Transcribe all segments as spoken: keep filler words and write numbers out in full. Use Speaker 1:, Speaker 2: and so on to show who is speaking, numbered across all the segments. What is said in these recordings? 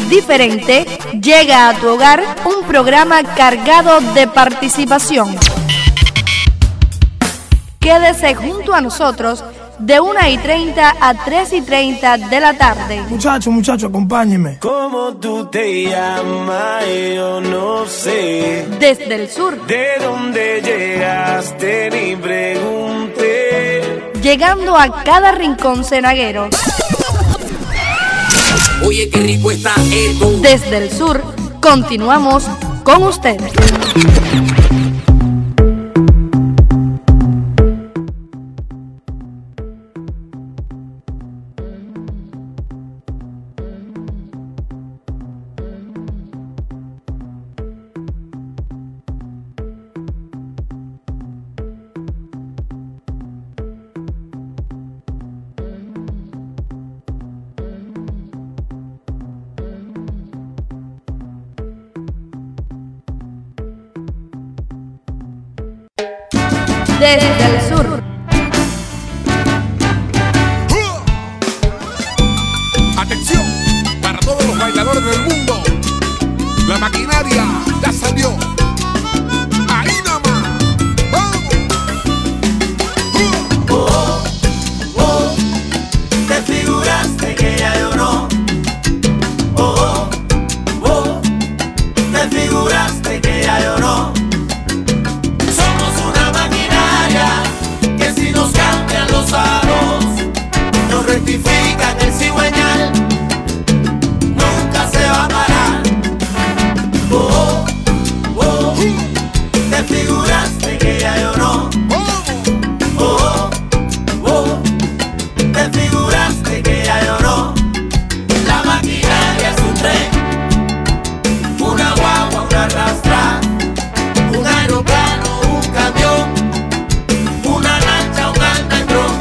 Speaker 1: diferente, llega a tu hogar un programa cargado de participación. Quédese junto a nosotros de una y treinta a tres y treinta de la tarde.
Speaker 2: Muchacho, muchacho, acompáñeme.
Speaker 3: ¿Cómo tú te llamas? Yo no sé.
Speaker 1: Desde el sur.
Speaker 3: ¿De dónde llegaste? Ni pregunté.
Speaker 1: Llegando a cada rincón cenaguero.
Speaker 4: Oye, qué rico está esto.
Speaker 1: Desde el sur, continuamos con ustedes. Desde el sur.
Speaker 5: Atención para todos los bailadores del mundo. La maquinaria ya salió. Ahí nada más. ¡Vamos!
Speaker 3: Oh, oh, te figuraste que ya lloró. Oh, oh, te figuraste que ya lloró. Nos rectifican el cigüeñal, nunca se va a parar. Oh, oh, te figuraste que ya lloró. Oh, oh, te figuraste que ya lloró. La maquinaria es un tren, una guagua, una rastra, un aeroplano, un camión, una lancha, un almendrón.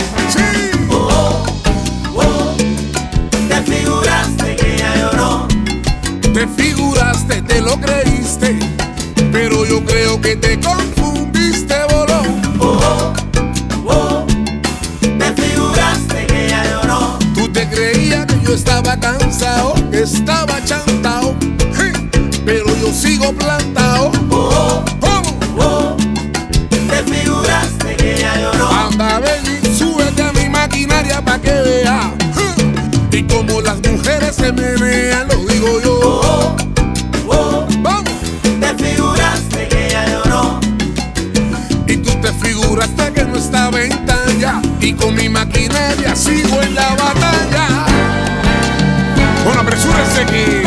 Speaker 5: Te figuraste, te lo creíste, pero yo creo que te confundiste, bolón.
Speaker 3: Oh, oh, te figuraste que ya lloró.
Speaker 5: Tú te creías que yo estaba cansado, que estaba chantao, pero yo sigo plantado.
Speaker 3: Oh, oh, oh, te figuraste que ya lloró.
Speaker 5: Anda, ven y súbete a mi maquinaria pa' que vea. Y como las mujeres se menean, lo digo yo.
Speaker 3: Oh, oh,
Speaker 5: vamos.
Speaker 3: Te figuraste que ya lloró.
Speaker 5: Y tú te figuraste que no estaba en talla. Y con mi maquinaria sigo en la batalla. Bueno, apresúrense que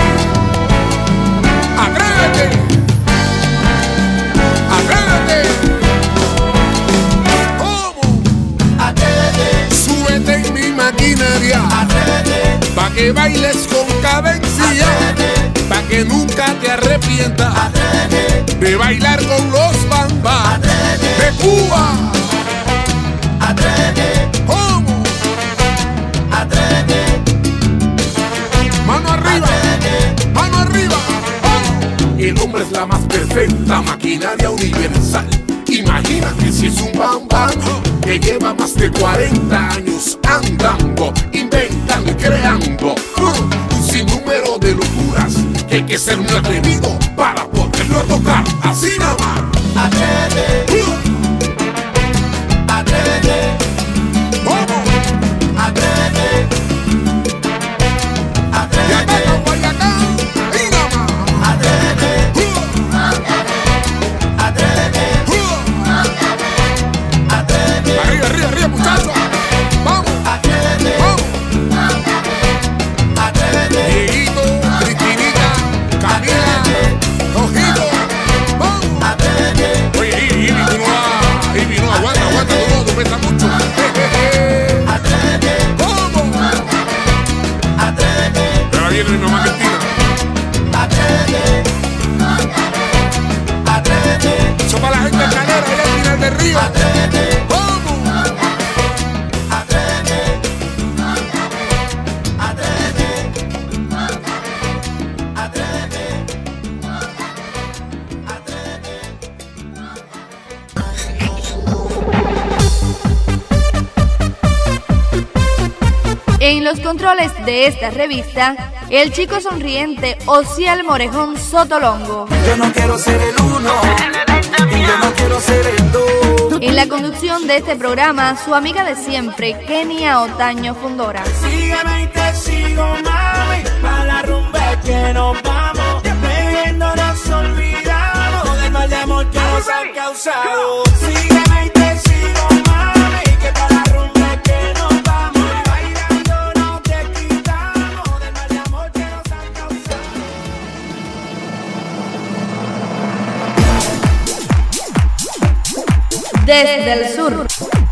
Speaker 5: atrévete. Atrévete. ¿Cómo?
Speaker 3: Atrévete.
Speaker 5: Súbete en mi maquinaria.
Speaker 3: Atrévete.
Speaker 5: Pa' que bailes con cadencia.
Speaker 3: Atrévete.
Speaker 5: Pa' que nunca te arrepientas.
Speaker 3: Atrévete.
Speaker 5: De bailar con los bambas.
Speaker 3: Atrévete.
Speaker 5: De Cuba.
Speaker 3: Atrévete.
Speaker 5: ¿Cómo?
Speaker 3: Atrévete.
Speaker 5: Mano arriba.
Speaker 3: Atrévete.
Speaker 5: Mano arriba. ¡Oh! El hombre es la más perfecta maquinaria universal. Imagínate si es un bambam que lleva más de cuarenta años andando, inventando y creando uh, un sinnúmero de locuras que hay que ser muy atrevido para poderlo tocar. Así nada más.
Speaker 3: Atrévete.
Speaker 5: Uh.
Speaker 3: Atrévete.
Speaker 5: ¿Cómo?
Speaker 3: Atrévete.
Speaker 5: Y acá,
Speaker 3: Atrévete.
Speaker 5: Guayacán, ahí nada más.
Speaker 3: Atrévete.
Speaker 5: Uh.
Speaker 3: Atrévete.
Speaker 5: Uh.
Speaker 3: Atrévete.
Speaker 5: Arriba, arriba, arriba, muchachos. Vamos.
Speaker 3: Atrévete.
Speaker 5: Vamos.
Speaker 3: Atrévete.
Speaker 5: Dieguito, Cristinita, Camila, Ojito. Vamos.
Speaker 3: Atrévete.
Speaker 5: Oye, Ivy, Ivy, tú no vas. Ivy, no, aguanta, aguanta, tú no, tú pesas mucho.
Speaker 3: Atrévete.
Speaker 5: ¿Cómo?
Speaker 3: Atrévete.
Speaker 5: Pero viene mi mamá Cristina.
Speaker 3: Atrévete. Atrévete.
Speaker 5: Eso para la gente calera allá al final del río.
Speaker 3: Atrévete.
Speaker 5: ¿Cómo?
Speaker 3: Atrévete. Atrévete.
Speaker 1: En los controles de esta revista el chico sonriente Osiel Morejón Sotolongo.
Speaker 3: Yo no quiero ser el uno, y yo no quiero ser el dos.
Speaker 1: En la conducción de este programa, su amiga de siempre, Kenia Otaño Fundora.
Speaker 3: Sígueme y te sigo, mami, pa' la rumba que nos vamos. Bebiendo nos olvidamos del mal de amor que nos han causado. Sígueme y te sigo, mami, que pa' la rumba que nos vamos. Bailando no te quitamos del mal de amor que nos han causado.
Speaker 1: Desde el sur.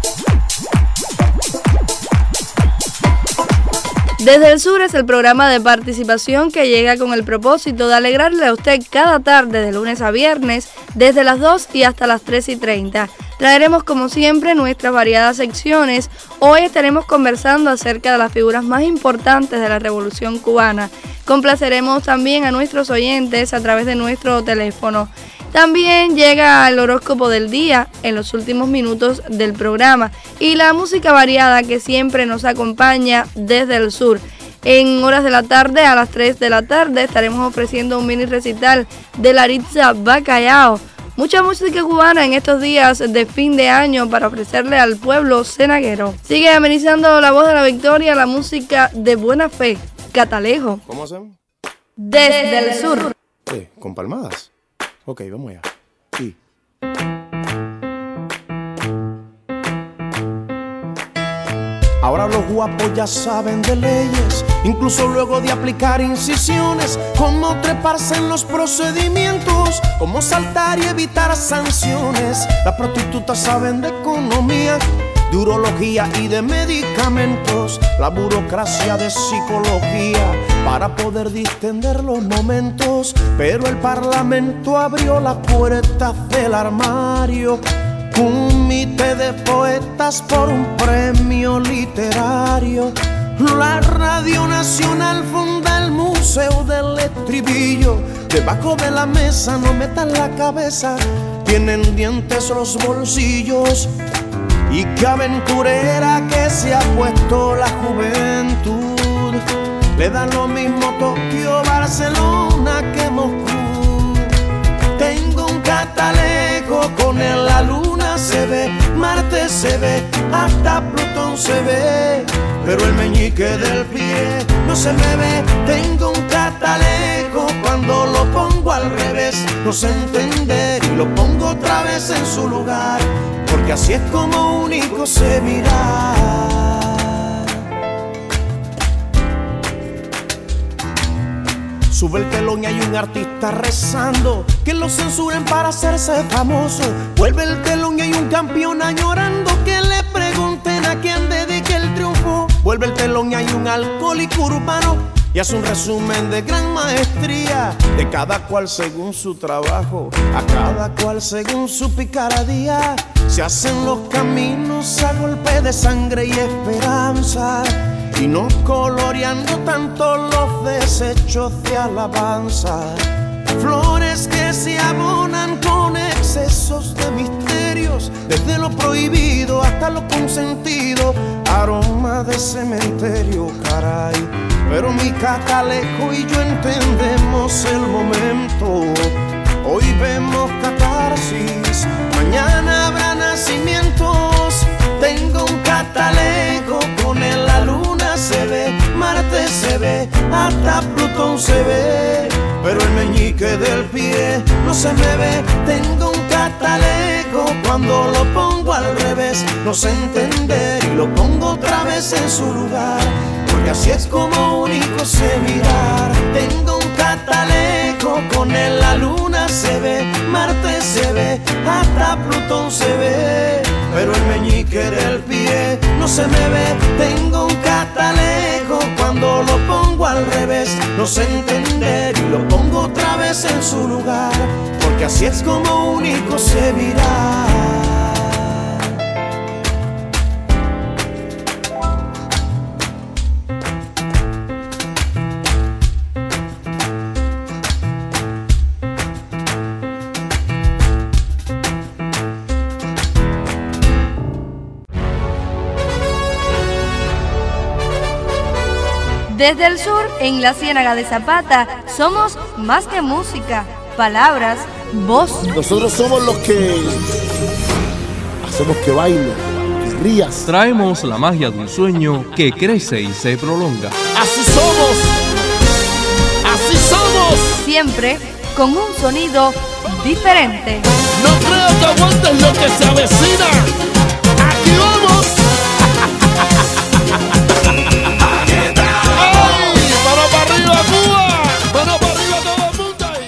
Speaker 1: Desde el Sur es el programa de participación que llega con el propósito de alegrarle a usted cada tarde de lunes a viernes desde las dos y hasta las tres y treinta. Traeremos como siempre nuestras variadas secciones. Hoy estaremos conversando acerca de las figuras más importantes de la Revolución Cubana. Complaceremos también a nuestros oyentes a través de nuestro teléfono. También llega el horóscopo del día en los últimos minutos del programa y la música variada que siempre nos acompaña desde el sur. En horas de la tarde, a las tres de la tarde, estaremos ofreciendo un mini recital de Laritza Bacallao. Mucha música cubana en estos días de fin de año para ofrecerle al pueblo cenaguero. Sigue amenizando la voz de la victoria, la música de Buena Fe, Catalejo.
Speaker 6: ¿Cómo hacemos?
Speaker 1: Desde el sur.
Speaker 6: ¿Qué? ¿Con palmadas? Ok, vamos allá. Sí. Ahora los guapos ya saben de leyes, incluso luego de aplicar incisiones, cómo treparse en los procedimientos, cómo saltar y evitar sanciones. Las prostitutas saben de economía, de urología y de medicamentos, la burocracia de psicología para poder distender los momentos. Pero el Parlamento abrió las puertas del armario, un comité de poetas por un premio literario. La Radio Nacional funda el Museo del Estribillo. Debajo de la mesa no metan la cabeza, tienen dientes los bolsillos. Y qué aventurera que se ha puesto la juventud. Le da lo mismo Tokio, Barcelona que Moscú. Tengo un catalejo, con él la luna se ve, Marte se ve, hasta Plutón se ve, pero el meñique del pie no se me ve. Tengo un catalejo, cuando lo pongo al revés no sé entender y lo pongo otra vez en su lugar, porque así es como único se mira. Sube el telón y hay un artista rezando que lo censuren para hacerse famoso. Vuelve el telón y hay un campeón añorando que le pregunten a quién dedique el triunfo. Vuelve el telón y hay un alcohólico urbano y hace un resumen de gran maestría, de cada cual según su trabajo, a cada cual según su picardía. Se hacen los caminos a golpe de sangre y esperanza, y no coloreando tanto los desechos de alabanza. Flores que se abonan con excesos de misterios, desde lo prohibido hasta lo consentido, aroma de cementerio, caray. Pero mi catalejo y yo entendemos el momento. Hoy vemos catarsis, mañana habrá nacimientos. Tengo un catalejo, con él la luna se ve, Marte se ve, hasta Plutón se ve, pero el meñique del pie no se me ve. Tengo un catalejo, cuando lo pongo al revés no sé entender y lo pongo otra vez en su lugar, porque así es como único sé mirar. Tengo un catalejo, con él la luna se ve, Marte se ve, hasta Plutón se ve, pero el meñique del pie no se me ve. Tengo un catalejo, cuando lo pongo al revés no sé entender y lo pongo otra vez en su lugar, porque así es como único sé mirar.
Speaker 1: Desde el sur, en la Ciénaga de Zapata, somos más que música, palabras, voz.
Speaker 7: Nosotros somos los que hacemos que baile, que rías.
Speaker 8: Traemos la magia de un sueño que crece y se prolonga.
Speaker 7: Así somos, así somos.
Speaker 1: Siempre con un sonido diferente.
Speaker 7: No creo que aguantes lo que se avecina. Aquí vamos. ¡Ay! ¡Mano para arriba, Cuba! ¡Mano para arriba todo el mundo ahí!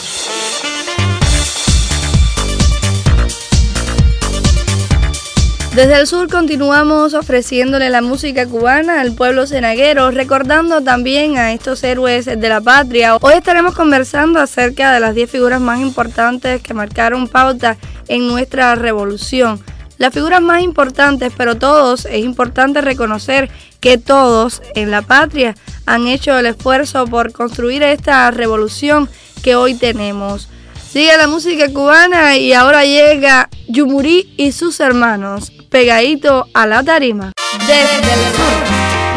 Speaker 1: Desde el sur continuamos ofreciéndole la música cubana al pueblo cenaguero, recordando también a estos héroes de la patria. Hoy estaremos conversando acerca de las diez figuras más importantes que marcaron pauta en nuestra revolución. Las figuras más importantes, pero todos, es importante reconocer que todos en la patria han hecho el esfuerzo por construir esta revolución que hoy tenemos. Sigue la música cubana y ahora llega Yumurí y sus hermanos, pegadito a la tarima. Desde el sur.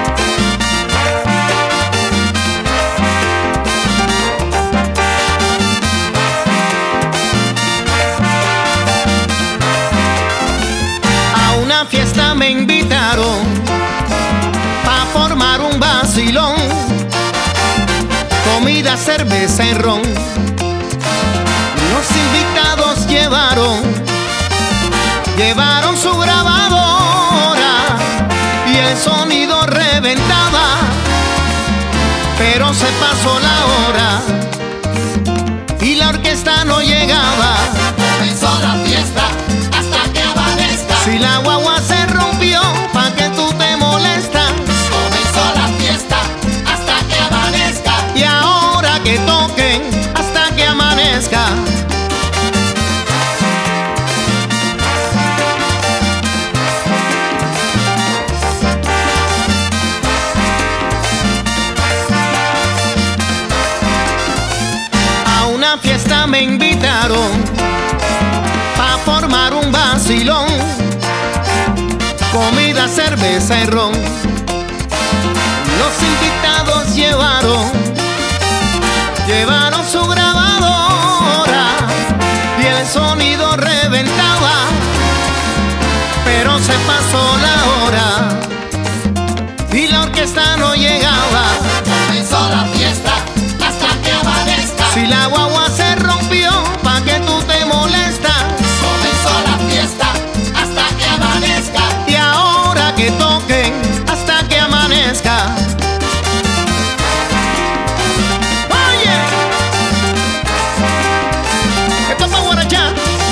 Speaker 6: Fiesta me invitaron pa' formar un vacilón, comida, cerveza y ron. Los invitados llevaron, llevaron su grabadora y el sonido reventaba, pero se pasó la hora y la orquesta no llegaba. Comenzó la fiesta hasta que amanezca. Si la guagua se rompió, pa' que tú te molestas. Comenzó la fiesta hasta que amanezca. Y ahora que toquen hasta que amanezca. A una fiesta me invitaron pa' formar un vacilón, comida, cerveza y ron. Los invitados llevaron, llevaron su grabadora y el sonido reventaba, pero se pasó la hora y la orquesta no llegaba. Comenzó la fiesta hasta que amanezca. Si la guagua se rompió, pa' que tú te molestas. Comenzó la fiesta hasta que amanezca. Y ahora que toquen hasta que amanezca. Oye, esto es pa' guarachar.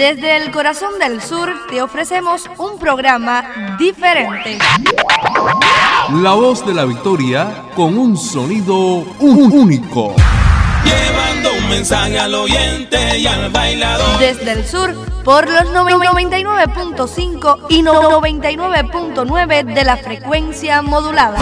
Speaker 1: Desde el corazón del sur te ofrecemos un programa diferente.
Speaker 8: La voz de la victoria con un sonido único.
Speaker 3: Llevando un mensaje al oyente y al bailador.
Speaker 1: Desde el sur, por los noventa y nueve punto cinco y noventa y nueve punto nueve de la frecuencia modulada.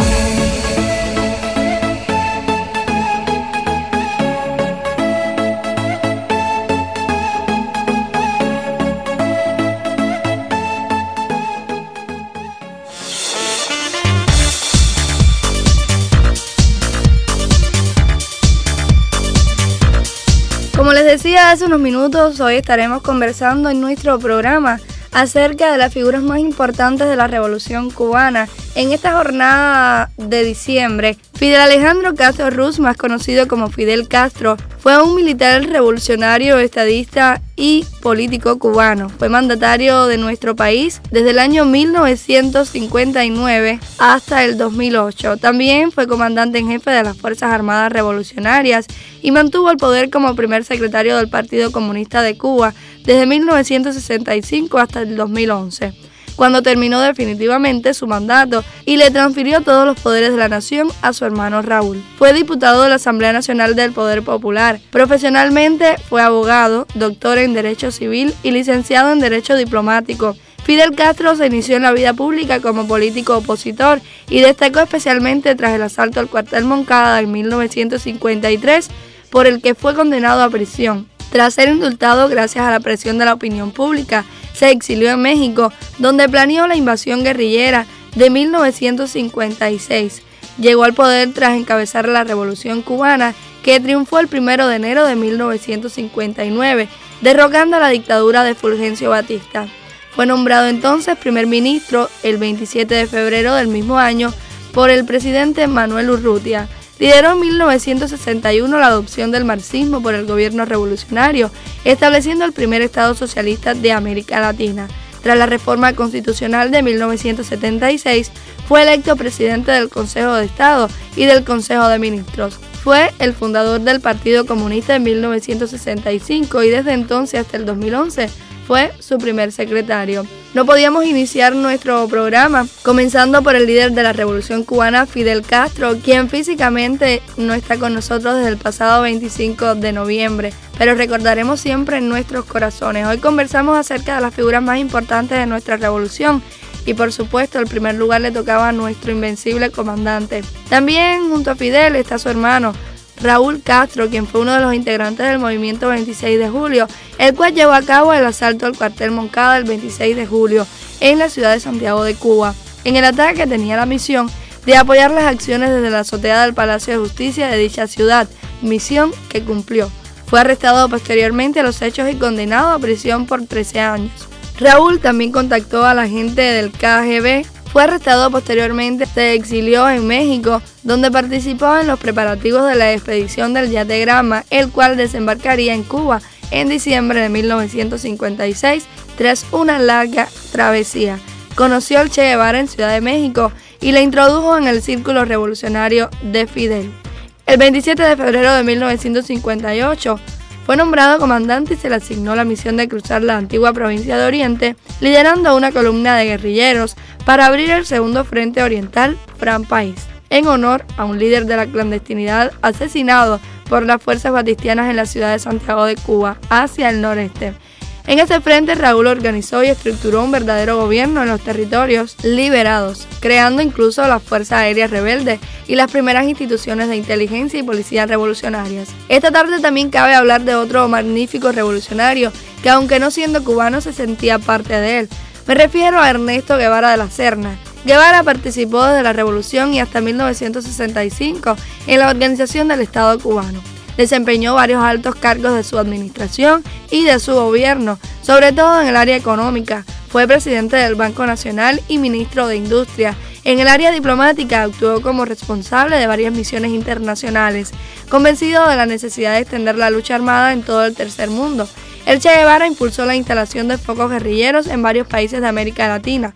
Speaker 1: Como les decía hace unos minutos, hoy estaremos conversando en nuestro programa acerca de las figuras más importantes de la Revolución Cubana. En esta jornada de diciembre, Fidel Alejandro Castro Ruz, más conocido como Fidel Castro, fue un militar revolucionario, estadista y político cubano. Fue mandatario de nuestro país desde el año mil novecientos cincuenta y nueve hasta el dos mil ocho. También fue comandante en jefe de las Fuerzas Armadas Revolucionarias y mantuvo el poder como primer secretario del Partido Comunista de Cuba desde mil novecientos sesenta y cinco hasta el dos mil once. Cuando terminó definitivamente su mandato y le transfirió todos los poderes de la nación a su hermano Raúl. Fue diputado de la Asamblea Nacional del Poder Popular. Profesionalmente fue abogado, doctor en Derecho Civil y licenciado en Derecho Diplomático. Fidel Castro se inició en la vida pública como político opositor y destacó especialmente tras el asalto al cuartel Moncada en mil novecientos cincuenta y tres, por el que fue condenado a prisión. Tras ser indultado gracias a la presión de la opinión pública, se exilió en México, donde planeó la invasión guerrillera de mil novecientos cincuenta y seis. Llegó al poder tras encabezar la Revolución Cubana, que triunfó el primero de enero de mil novecientos cincuenta y nueve, derrocando a la dictadura de Fulgencio Batista. Fue nombrado entonces primer ministro el veintisiete de febrero del mismo año por el presidente Manuel Urrutia. Lideró en mil novecientos sesenta y uno la adopción del marxismo por el gobierno revolucionario, estableciendo el primer Estado socialista de América Latina. Tras la reforma constitucional de mil novecientos setenta y seis, fue electo presidente del Consejo de Estado y del Consejo de Ministros. Fue el fundador del Partido Comunista en mil novecientos sesenta y cinco y desde entonces hasta el dos mil once fue su primer secretario. No podíamos iniciar nuestro programa comenzando por el líder de la Revolución Cubana, Fidel Castro, quien físicamente no está con nosotros desde el pasado veinticinco de noviembre, pero recordaremos siempre en nuestros corazones. Hoy conversamos acerca de las figuras más importantes de nuestra revolución y por supuesto el primer lugar le tocaba a nuestro invencible comandante. También junto a Fidel está su hermano Raúl Castro, quien fue uno de los integrantes del movimiento veintiséis de julio, el cual llevó a cabo el asalto al cuartel Moncada el veintiséis de julio en la ciudad de Santiago de Cuba. En el ataque tenía la misión de apoyar las acciones desde la azotea del Palacio de Justicia de dicha ciudad, misión que cumplió. Fue arrestado posteriormente a los hechos y condenado a prisión por trece años. Raúl también contactó a la gente del K G B. Fue arrestado posteriormente, se exilió en México, donde participó en los preparativos de la expedición del Yate Grama, el cual desembarcaría en Cuba en diciembre de mil novecientos cincuenta y seis, tras una larga travesía. Conoció al Che Guevara en Ciudad de México y le introdujo en el círculo revolucionario de Fidel. El veintisiete de febrero de mil novecientos cincuenta y ocho, fue nombrado comandante y se le asignó la misión de cruzar la antigua provincia de Oriente, liderando una columna de guerrilleros para abrir el segundo frente oriental, Fran País, en honor a un líder de la clandestinidad asesinado por las fuerzas batistianas en la ciudad de Santiago de Cuba, hacia el noreste. En ese frente, Raúl organizó y estructuró un verdadero gobierno en los territorios liberados, creando incluso la Fuerza Aérea Rebelde y las primeras instituciones de inteligencia y policía revolucionarias. Esta tarde también cabe hablar de otro magnífico revolucionario que, aunque no siendo cubano, se sentía parte de él. Me refiero a Ernesto Guevara de la Serna. Guevara participó desde la Revolución y hasta mil novecientos sesenta y cinco en la organización del Estado cubano. Desempeñó varios altos cargos de su administración y de su gobierno, sobre todo en el área económica. Fue presidente del Banco Nacional y ministro de Industria. En el área diplomática actuó como responsable de varias misiones internacionales, convencido de la necesidad de extender la lucha armada en todo el tercer mundo. El Che Guevara impulsó la instalación de focos guerrilleros en varios países de América Latina.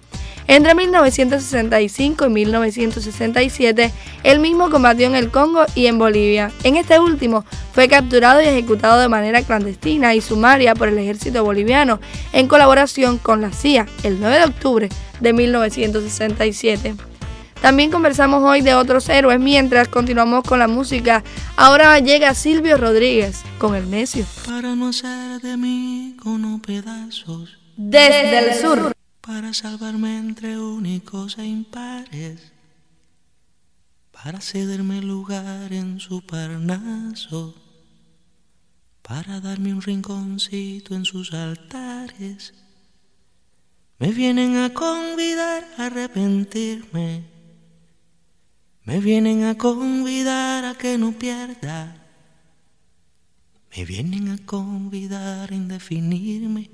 Speaker 1: Entre mil novecientos sesenta y cinco y mil novecientos sesenta y siete, él mismo combatió en el Congo y en Bolivia. En este último, fue capturado y ejecutado de manera clandestina y sumaria por el ejército boliviano, en colaboración con la C I A, el nueve de octubre de mil novecientos sesenta y siete. También conversamos hoy de otros héroes mientras continuamos con la música. Ahora llega Silvio Rodríguez con El Necio.
Speaker 9: Para no hacer de mí como pedazos.
Speaker 1: Desde el sur.
Speaker 9: Para salvarme entre únicos e impares. Para cederme lugar en su Parnaso. Para darme un rinconcito en sus altares. Me vienen a convidar a arrepentirme. Me vienen a convidar a que no pierda. Me vienen a convidar a indefinirme.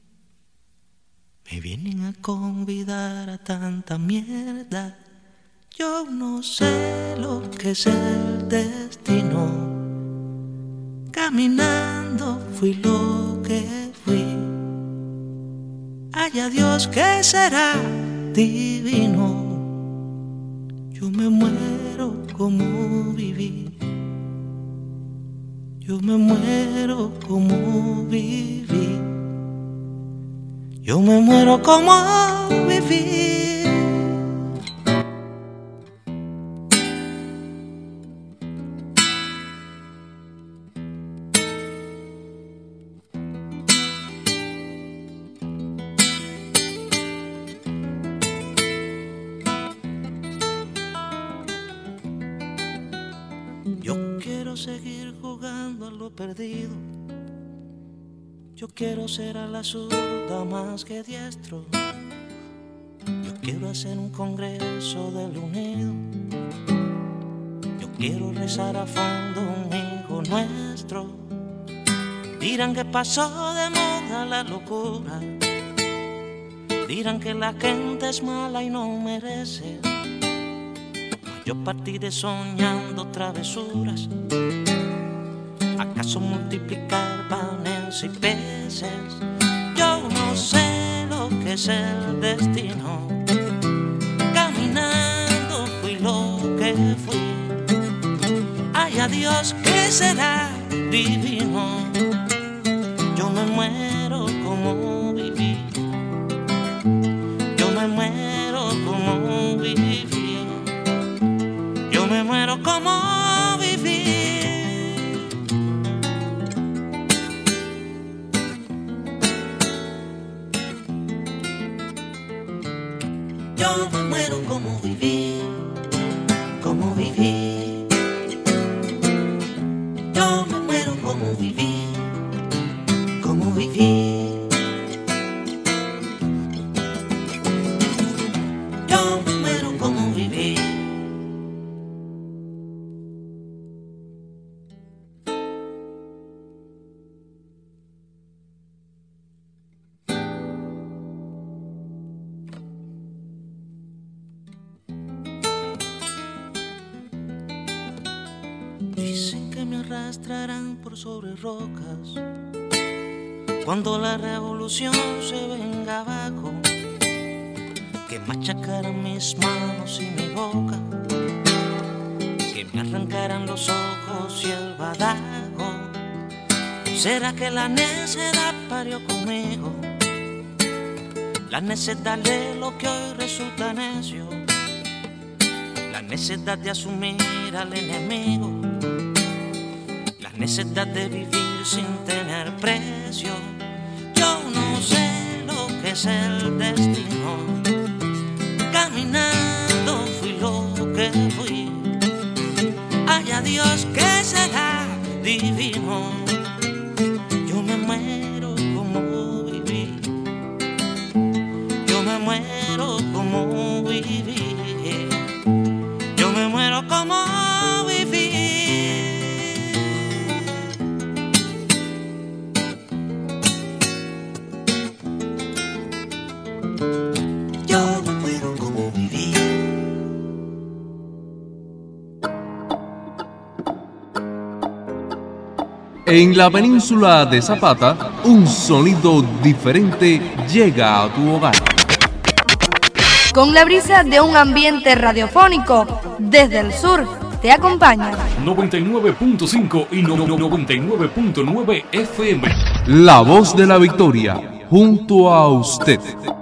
Speaker 9: Me vienen a convidar a tanta mierda. Yo no sé lo que es el destino. Caminando fui lo que fui. Haya Dios que será divino. Yo me muero como viví. Yo me muero como viví. Yo me muero como viví. Seguir jugando a lo perdido. Yo quiero ser a la zurda más que diestro. Yo quiero hacer un congreso del unido. Yo quiero rezar a fondo un hijo nuestro. Dirán que pasó de moda la locura. Dirán que la gente es mala y no merece. Yo partiré soñando travesuras. ¿Acaso multiplicar panes y peces? Yo no sé lo que es el destino. Caminando fui lo que fui. Ay, a Dios que será divino. Yo me muero como viví. Yo me muero como viví. Yo me muero como viví. Yo me muero como viví, como viví. Yo me muero como viví, como viví. Yo me muero como viví. Dicen que me arrastrarán por sobre rocas cuando la revolución se venga abajo, que machacarán mis manos y mi boca, que me arrancarán los ojos y el badajo. ¿Será que la necedad parió conmigo? La necedad de lo que hoy resulta necio, la necedad de asumir al enemigo, la necedad de vivir sin tener precio. Yo no sé lo que es el destino. Caminando fui lo que fui. Ay, a Dios que será divino. Yo me muero como viví. Yo me muero como viví. Yo me muero como viví. Yo me muero como viví.
Speaker 8: En la península de Zapata, un sonido diferente llega a tu hogar.
Speaker 1: con la brisa de un ambiente radiofónico desde el sur. Te acompaña
Speaker 8: noventa y nueve punto cinco y noventa y nueve punto nueve F M. La voz de la victoria, junto a usted.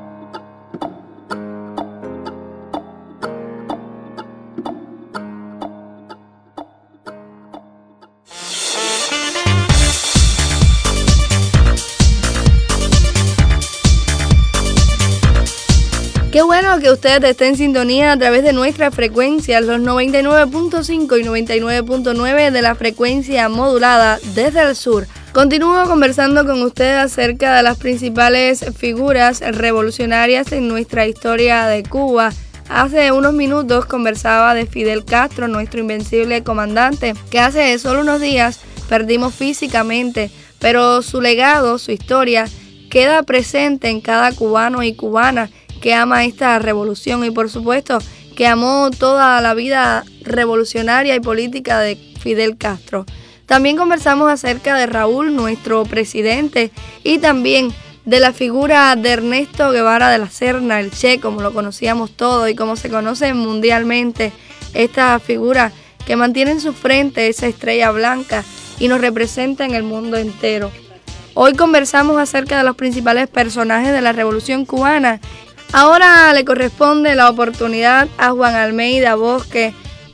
Speaker 1: Qué bueno que usted esté en sintonía a través de nuestras frecuencias, los noventa y nueve punto cinco y noventa y nueve punto nueve de la frecuencia modulada desde el sur. Continúo conversando con usted acerca de las principales figuras revolucionarias en nuestra historia de Cuba. Hace unos minutos conversaba de Fidel Castro, nuestro invencible comandante, que hace solo unos días perdimos físicamente, pero su legado, su historia, queda presente en cada cubano y cubana que ama esta revolución y por supuesto que amó toda la vida revolucionaria y política de Fidel Castro. También conversamos acerca de Raúl, nuestro presidente, y también de la figura de Ernesto Guevara de la Serna, el Che, como lo conocíamos todos y como se conoce mundialmente, esta figura que mantiene en su frente esa estrella blanca y nos representa en el mundo entero. Hoy conversamos acerca de los principales personajes de la Revolución Cubana. Ahora le corresponde la oportunidad a Juan Almeida Bosque,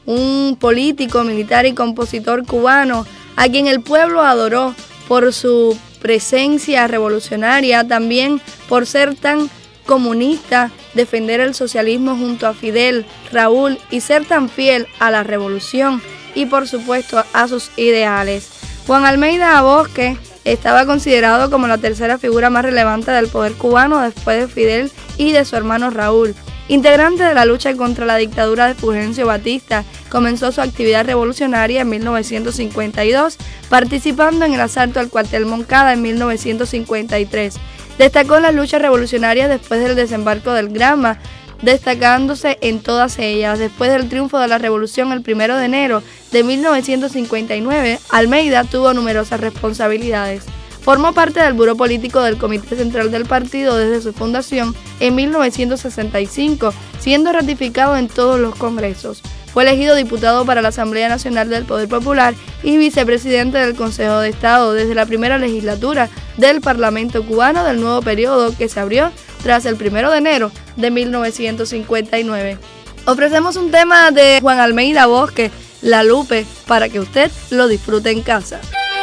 Speaker 1: un político, militar y compositor cubano, a quien el pueblo adoró por su presencia revolucionaria, también por ser tan comunista, defender el socialismo junto a Fidel, Raúl y ser tan fiel a la revolución y por supuesto a sus ideales. Juan Almeida Bosque estaba considerado como la tercera figura más relevante del poder cubano después de Fidel y de su hermano Raúl. Integrante de la lucha contra la dictadura de Fulgencio Batista, comenzó su actividad revolucionaria en mil novecientos cincuenta y dos, participando en el asalto al cuartel Moncada en mil novecientos cincuenta y tres. Destacó en las luchas revolucionarias después del desembarco del Granma, destacándose en todas ellas. Después del triunfo de la revolución el primero de enero de mil novecientos cincuenta y nueve, Almeida tuvo numerosas responsabilidades. Formó parte del Buró Político del Comité Central del Partido desde su fundación en mil novecientos sesenta y cinco, siendo ratificado en todos los congresos. Fue elegido diputado para la Asamblea Nacional del Poder Popular y vicepresidente del Consejo de Estado desde la primera legislatura del Parlamento cubano del nuevo periodo que se abrió tras el primero de enero de mil novecientos cincuenta y nueve. Ofrecemos un tema de Juan Almeida Bosque, La Lupe, para que usted lo disfrute en casa.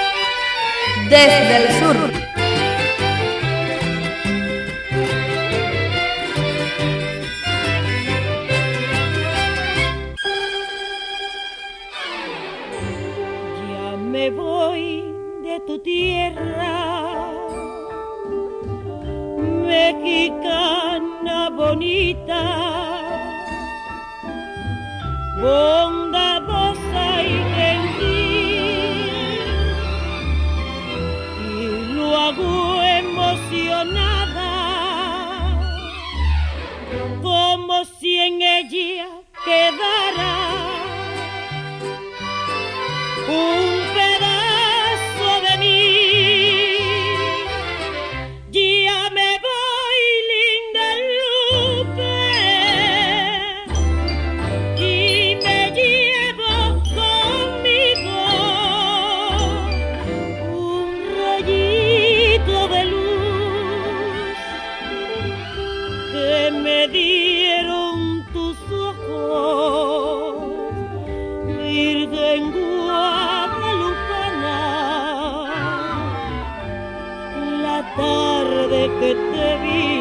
Speaker 1: Desde el sur.
Speaker 10: Ya me voy de tu tierra, mexicana bonita, bondadosa y gentil, y lo hago emocionada, como si en ella quedara un pedazo de mí. Ya me voy, linda Lupe, y me llevo conmigo un rayito de luz que me dieron tus ojos, Virgen guadalupana, la tarde que te vi.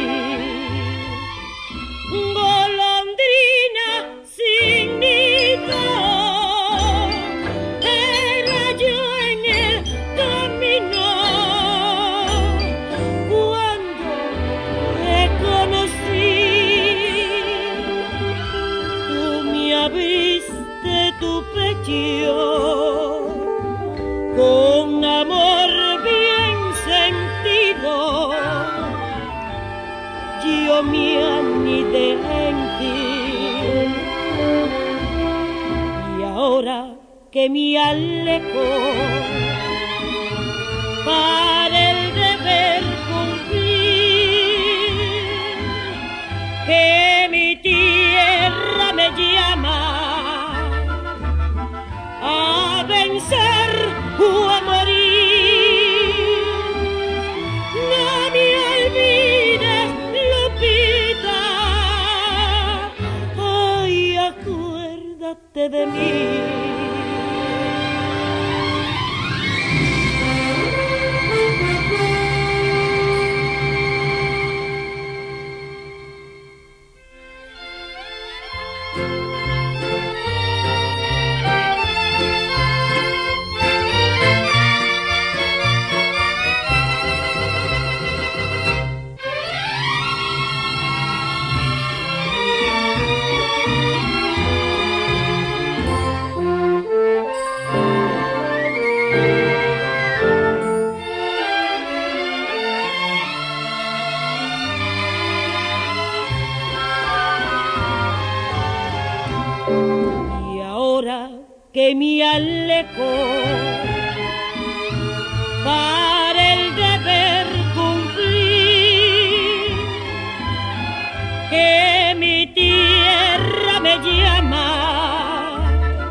Speaker 10: Golondrina sin nido, era yo en el camino cuando te conocí. Tú me abriste tu pecho con amor bien sentido, yo me anidé en ti, y ahora que me alejo para el deber cumplir, que acuérdate de mí. Que me alejo para el deber cumplir, que mi tierra me llama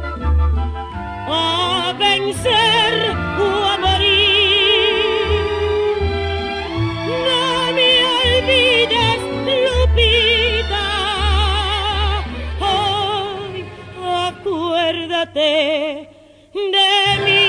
Speaker 10: a vencer o a morir. No me olvides, Lupita, ay, acuérdate de mí.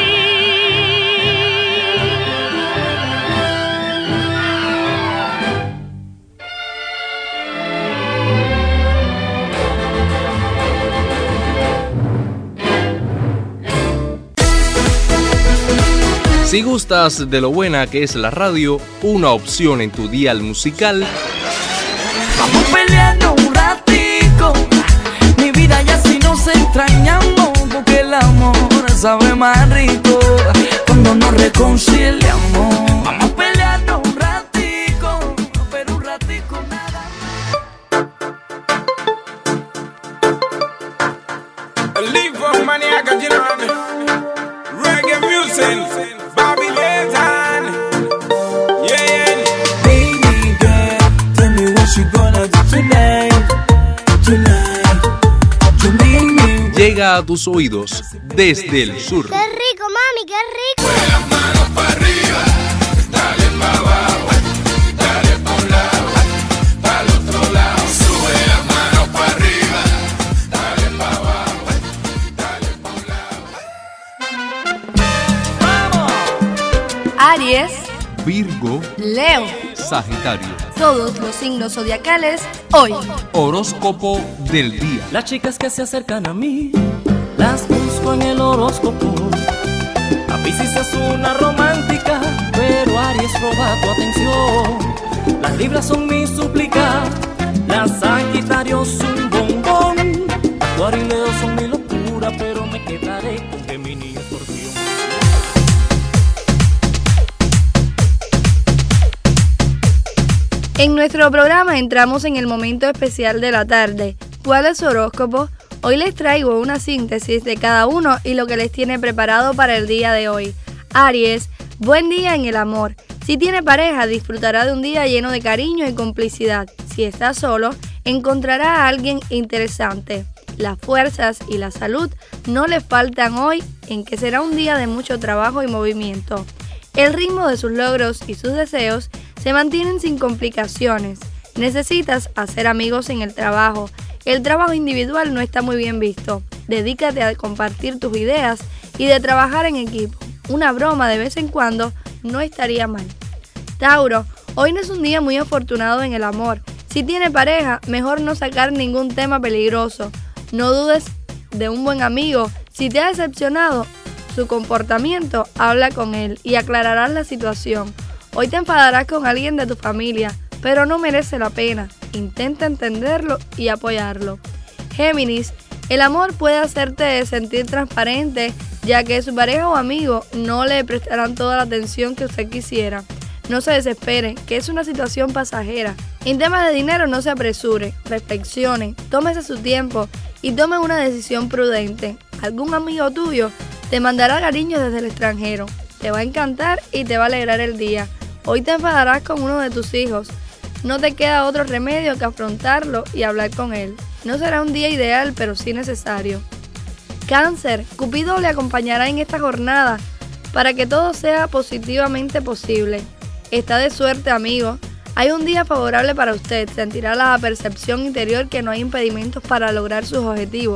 Speaker 11: Si gustas de lo buena que es la radio, una opción en tu dial musical.
Speaker 12: Vamos peleando un ratico, mi vida ya si nos extrañamos, porque el amor sabe más rico cuando nos reconciliamos. Vamos peleando un ratico, pero un ratico nada.
Speaker 13: Leave of maniac, you know, reggae music.
Speaker 11: Llega a tus oídos desde el sur.
Speaker 14: ¡Qué rico, mami, qué rico!
Speaker 5: Sube las manos para arriba, dale para abajo, dale para un lado, para el otro lado. Sube las manos para arriba, dale para abajo, dale para un lado.
Speaker 1: ¡Vamos! Aries,
Speaker 11: Virgo,
Speaker 1: Leo,
Speaker 11: Sagitario.
Speaker 1: Todos los signos zodiacales hoy.
Speaker 11: Horóscopo del día.
Speaker 9: Las chicas que se acercan a mí, las busco en el horóscopo. A Piscis es una romántica, pero Aries roba tu atención. Las Libras son mi súplica, las Sagitarios un bombón. Acuario y Leo son mi locura, pero me quedaré con Géminis y Escorpión.
Speaker 1: En nuestro programa entramos en el momento especial de la tarde. ¿Cuál es su horóscopo? Hoy les traigo una síntesis de cada uno y lo que les tiene preparado para el día de hoy. Aries, buen día en el amor. Si tiene pareja, disfrutará de un día lleno de cariño y complicidad. Si está solo, encontrará a alguien interesante. Las fuerzas y la salud no le faltan hoy, en que será un día de mucho trabajo y movimiento. El ritmo de sus logros y sus deseos se mantienen sin complicaciones. Necesitas hacer amigos en el trabajo. El trabajo individual no está muy bien visto. Dedícate a compartir tus ideas y de trabajar en equipo. Una broma de vez en cuando no estaría mal. Tauro, hoy no es un día muy afortunado en el amor. Si tiene pareja, mejor no sacar ningún tema peligroso. No dudes de un buen amigo. Si te ha decepcionado su comportamiento, habla con él y aclararás la situación. Hoy te enfadarás con alguien de tu familia, pero no merece la pena. Intenta entenderlo y apoyarlo. Géminis, el amor puede hacerte sentir transparente, ya que su pareja o amigo no le prestarán toda la atención que usted quisiera. No se desespere, que es una situación pasajera. En temas de dinero no se apresure, reflexione, tómese su tiempo y tome una decisión prudente. Algún amigo tuyo te mandará cariño desde el extranjero. Te va a encantar y te va a alegrar el día. Hoy te enfadarás con uno de tus hijos. No te queda otro remedio que afrontarlo y hablar con él. No será un día ideal, pero sí necesario. Cáncer, Cupido le acompañará en esta jornada para que todo sea positivamente posible. Está de suerte, amigo. Hay un día favorable para usted. Sentirá la percepción interior que no hay impedimentos para lograr sus objetivos.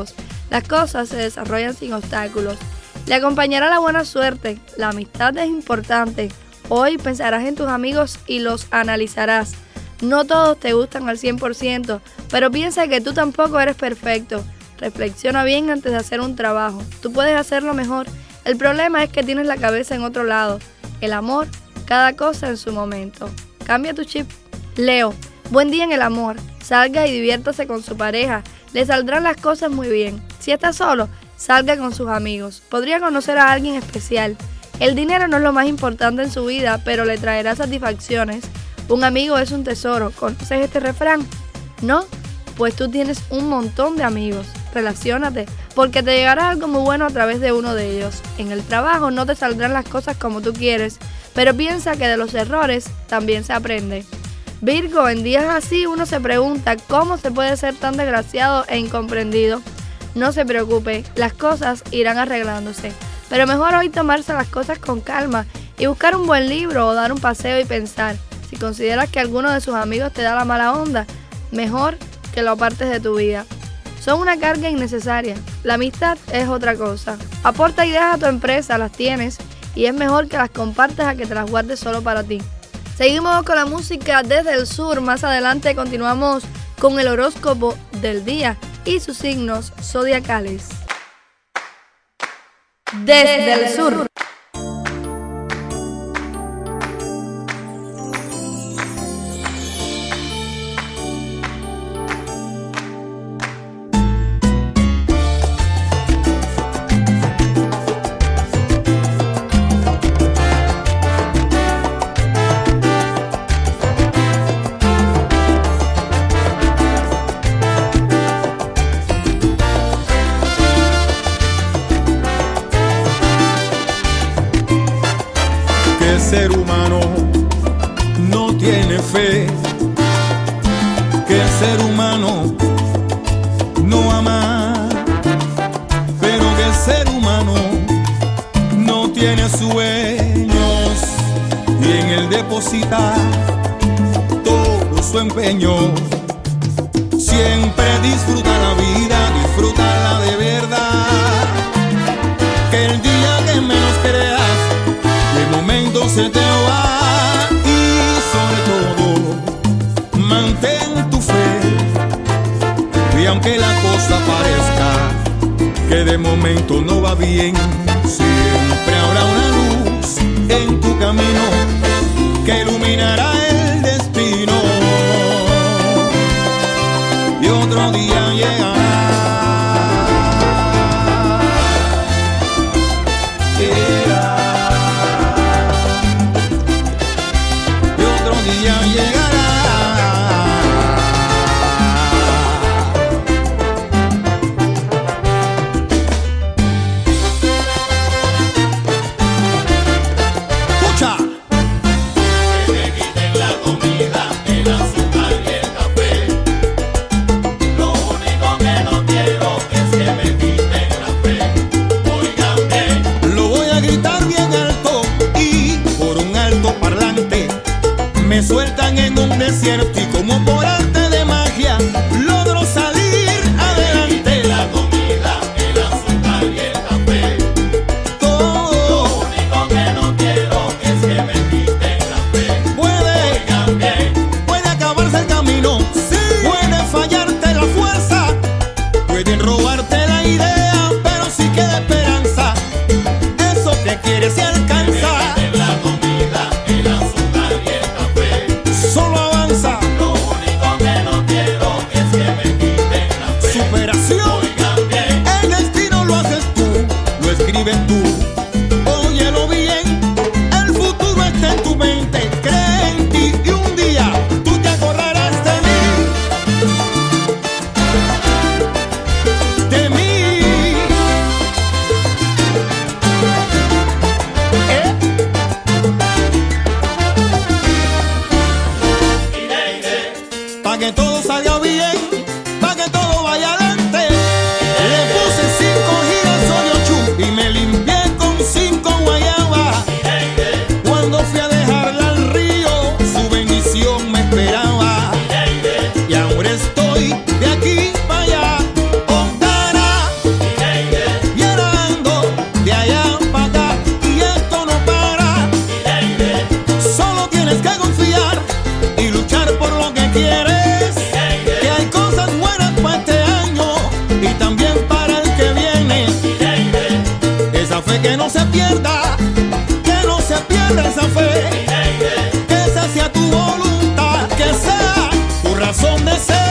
Speaker 1: Las cosas se desarrollan sin obstáculos. Le acompañará la buena suerte. La amistad es importante. Hoy pensarás en tus amigos y los analizarás. No todos te gustan al cien por ciento, pero piensa que tú tampoco eres perfecto. Reflexiona bien antes de hacer un trabajo. Tú puedes hacerlo mejor. El problema es que tienes la cabeza en otro lado. El amor, cada cosa en su momento. Cambia tu chip. Leo, buen día en el amor. Salga y diviértase con su pareja. Le saldrán las cosas muy bien. Si está solo, salga con sus amigos. Podría conocer a alguien especial. El dinero no es lo más importante en su vida, pero le traerá satisfacciones. Un amigo es un tesoro. ¿Conoces este refrán? ¿No? Pues tú tienes un montón de amigos. Relaciónate, porque te llegará algo muy bueno a través de uno de ellos. En el trabajo no te saldrán las cosas como tú quieres, pero piensa que de los errores también se aprende. Virgo, en días así uno se pregunta cómo se puede ser tan desgraciado e incomprendido. No se preocupe, las cosas irán arreglándose. Pero mejor hoy tomarse las cosas con calma y buscar un buen libro o dar un paseo y pensar. Si consideras que alguno de sus amigos te da la mala onda, mejor que lo apartes de tu vida. Son una carga innecesaria. La amistad es otra cosa. Aporta ideas a tu empresa, las tienes, y es mejor que las compartas a que te las guardes solo para ti. Seguimos con la música desde el sur. Más adelante continuamos con el horóscopo del día y sus signos zodiacales. Desde el sur.
Speaker 15: Ser humano no tiene fe, que el ser humano no ama, pero que el ser humano no tiene sueños y en él deposita todo su empeño. Siempre disfruta la vida, disfrútala de verdad, que el día que menos creas de momento se te va, y sobre todo mantén tu fe, y aunque la cosa parezca que de momento no va bien, siempre habrá una luz en tu camino que iluminará el destino, y otro día llegará. Ya llegará. Escucha. Que te quiten que no se pierda, que no se pierda esa fe, que esa sea tu voluntad, que sea tu razón de ser.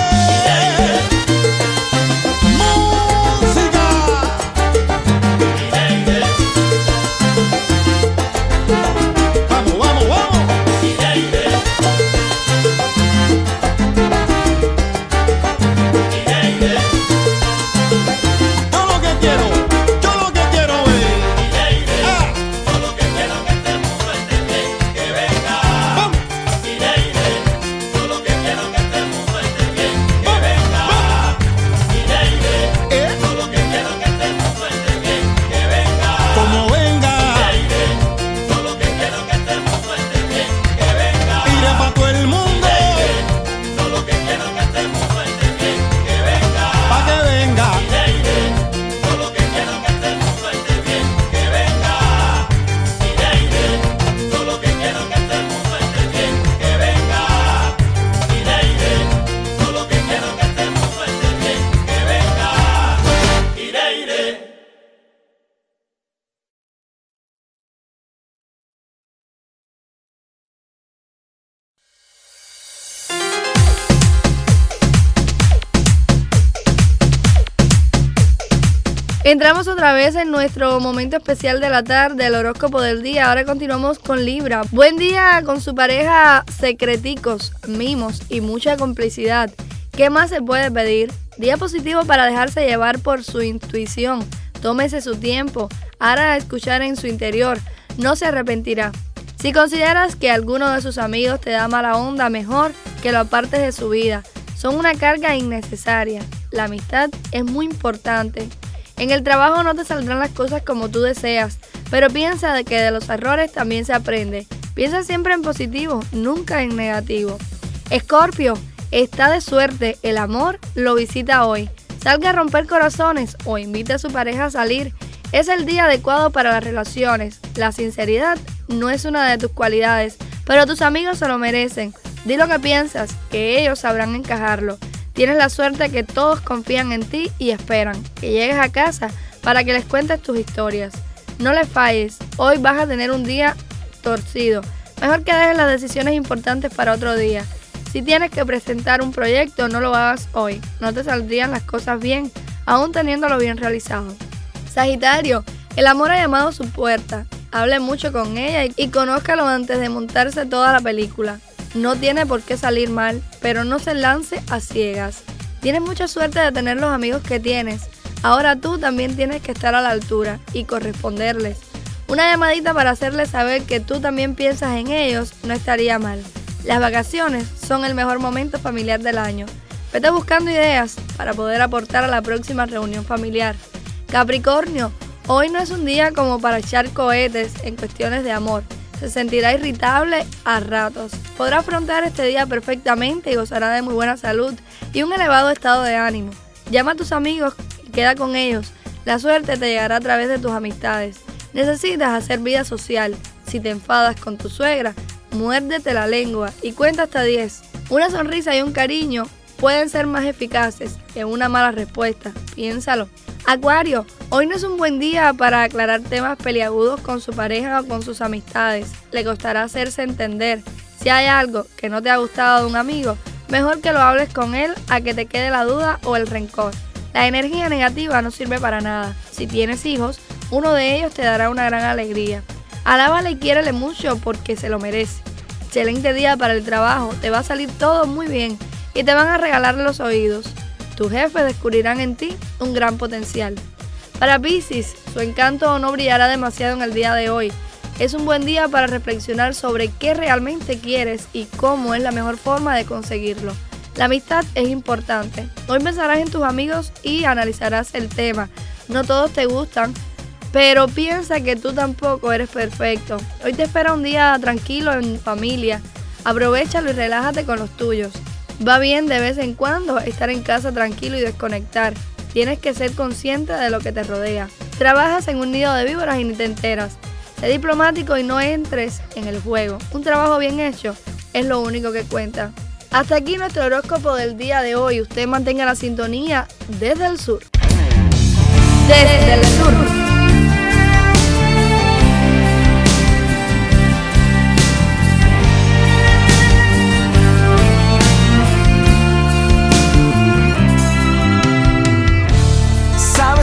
Speaker 1: Entramos otra vez en nuestro momento especial de la tarde, el horóscopo del día. Ahora continuamos con Libra. Buen día con su pareja, secreticos, mimos y mucha complicidad. ¿Qué más se puede pedir? Día positivo para dejarse llevar por su intuición. Tómese su tiempo, hará escuchar en su interior, no se arrepentirá. Si consideras que alguno de sus amigos te da mala onda, mejor que lo apartes de su vida. Son una carga innecesaria. La amistad es muy importante. En el trabajo no te saldrán las cosas como tú deseas, pero piensa de que de los errores también se aprende. Piensa siempre en positivo, nunca en negativo. Escorpio, está de suerte, el amor lo visita hoy. Salga a romper corazones o invite a su pareja a salir. Es el día adecuado para las relaciones. La sinceridad no es una de tus cualidades, pero tus amigos se lo merecen. Di lo que piensas, que ellos sabrán encajarlo. Tienes la suerte que todos confían en ti y esperan que llegues a casa para que les cuentes tus historias. No les falles, hoy vas a tener un día torcido. Mejor que dejes las decisiones importantes para otro día. Si tienes que presentar un proyecto, no lo hagas hoy. No te saldrían las cosas bien, aún teniéndolo bien realizado. Sagitario, el amor ha llamado a su puerta. Hable mucho con ella y conózcalo antes de montarse toda la película. No tiene por qué salir mal, pero no se lance a ciegas. Tienes mucha suerte de tener los amigos que tienes. Ahora tú también tienes que estar a la altura y corresponderles. Una llamadita para hacerles saber que tú también piensas en ellos no estaría mal. Las vacaciones son el mejor momento familiar del año. Vete buscando ideas para poder aportar a la próxima reunión familiar. Capricornio, hoy no es un día como para echar cohetes en cuestiones de amor. Se sentirá irritable a ratos. Podrá afrontar este día perfectamente y gozará de muy buena salud y un elevado estado de ánimo. Llama a tus amigos y queda con ellos. La suerte te llegará a través de tus amistades. Necesitas hacer vida social. Si te enfadas con tu suegra, muérdete la lengua y cuenta hasta diez. Una sonrisa y un cariño pueden ser más eficaces que una mala respuesta. Piénsalo. Acuario, hoy no es un buen día para aclarar temas peliagudos con su pareja o con sus amistades. Le costará hacerse entender. Si hay algo que no te ha gustado de un amigo, mejor que lo hables con él a que te quede la duda o el rencor. La energía negativa no sirve para nada. Si tienes hijos, uno de ellos te dará una gran alegría. Alábale y quiérele mucho porque se lo merece. Excelente día para el trabajo, te va a salir todo muy bien y te van a regalar los oídos. Tus jefes descubrirán en ti un gran potencial. Para Piscis, su encanto no brillará demasiado en el día de hoy. Es un buen día para reflexionar sobre qué realmente quieres y cómo es la mejor forma de conseguirlo. La amistad es importante. Hoy pensarás en tus amigos y analizarás el tema. No todos te gustan, pero piensa que tú tampoco eres perfecto. Hoy te espera un día tranquilo en familia. Aprovéchalo y relájate con los tuyos. Va bien de vez en cuando estar en casa tranquilo y desconectar. Tienes que ser consciente de lo que te rodea. Trabajas en un nido de víboras y ni te enteras. Sé diplomático y no entres en el juego. Un trabajo bien hecho es lo único que cuenta. Hasta aquí nuestro horóscopo del día de hoy. Usted mantenga la sintonía desde el sur. Desde el sur.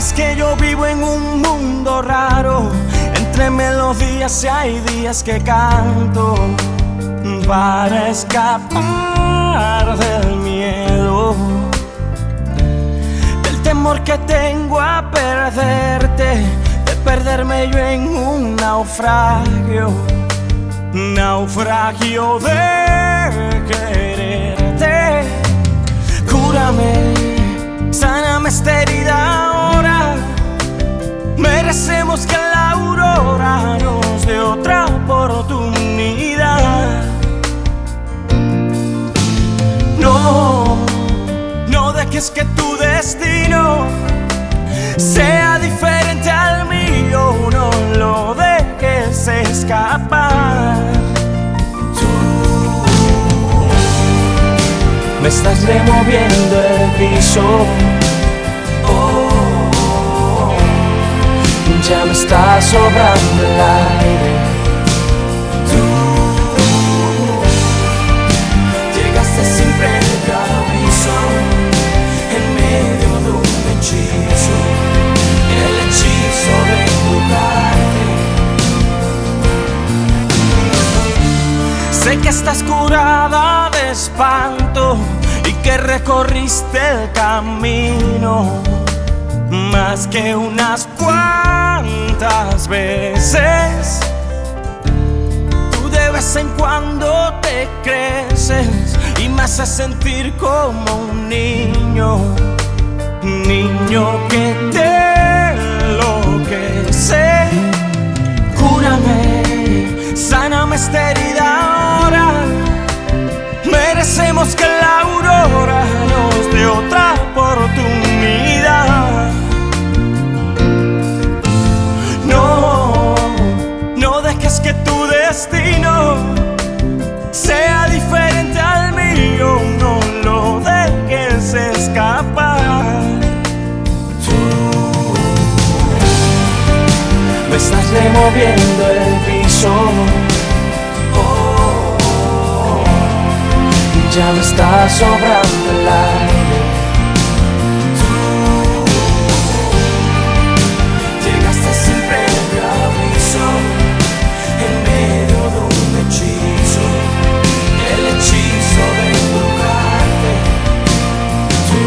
Speaker 6: Sabes que yo vivo en un mundo raro, entre melodías y hay días que canto para escapar del miedo, del temor que tengo a perderte, de perderme yo en un naufragio, naufragio de quererte. Cúrame, sáname esta herida ahora. Merecemos que la aurora nos dé otra oportunidad. No, no dejes que tu destino sea diferente al mío, no lo dejes escapar. Tú me estás removiendo el piso, oh, ya me está sobrando el aire. Tú llegaste sin previo aviso, en medio de un hechizo, el hechizo de tu carne. Sé que estás curada de espanto y que recorriste el camino más que unas cuantas veces. Tú de vez en cuando te creces y me haces sentir como un niño, niño que te enloquece. Cúrame, sáname esta herida ahora. Merecemos que la aurora nos dé otra oportunidad. No, no dejes que tu destino sea diferente al mío, no lo dejes escapar. Tú me estás removiendo el piso, oh, ya me está sobrando el aire. Tú llegaste sin previo aviso, en medio de un hechizo, el hechizo de tu carne. Tú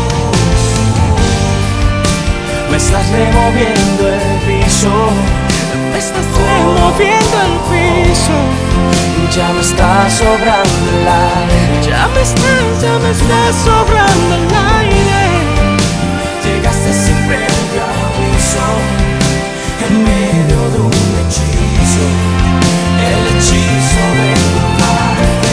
Speaker 6: me estás removiendo el piso, me estás removiendo el piso, ya me está sobrando el aire. Ya me está, ya me está sobrando el aire. Llegaste sin previo aviso, en medio de un hechizo, el hechizo de tu carne.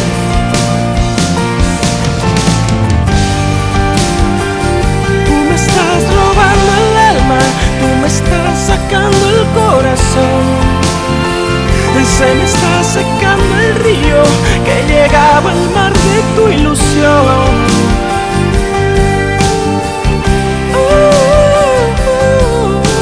Speaker 6: Tú me estás robando el alma, tú me estás sacando el corazón. Se me está secando el río que llegaba al mar de tu ilusión. Uh, uh,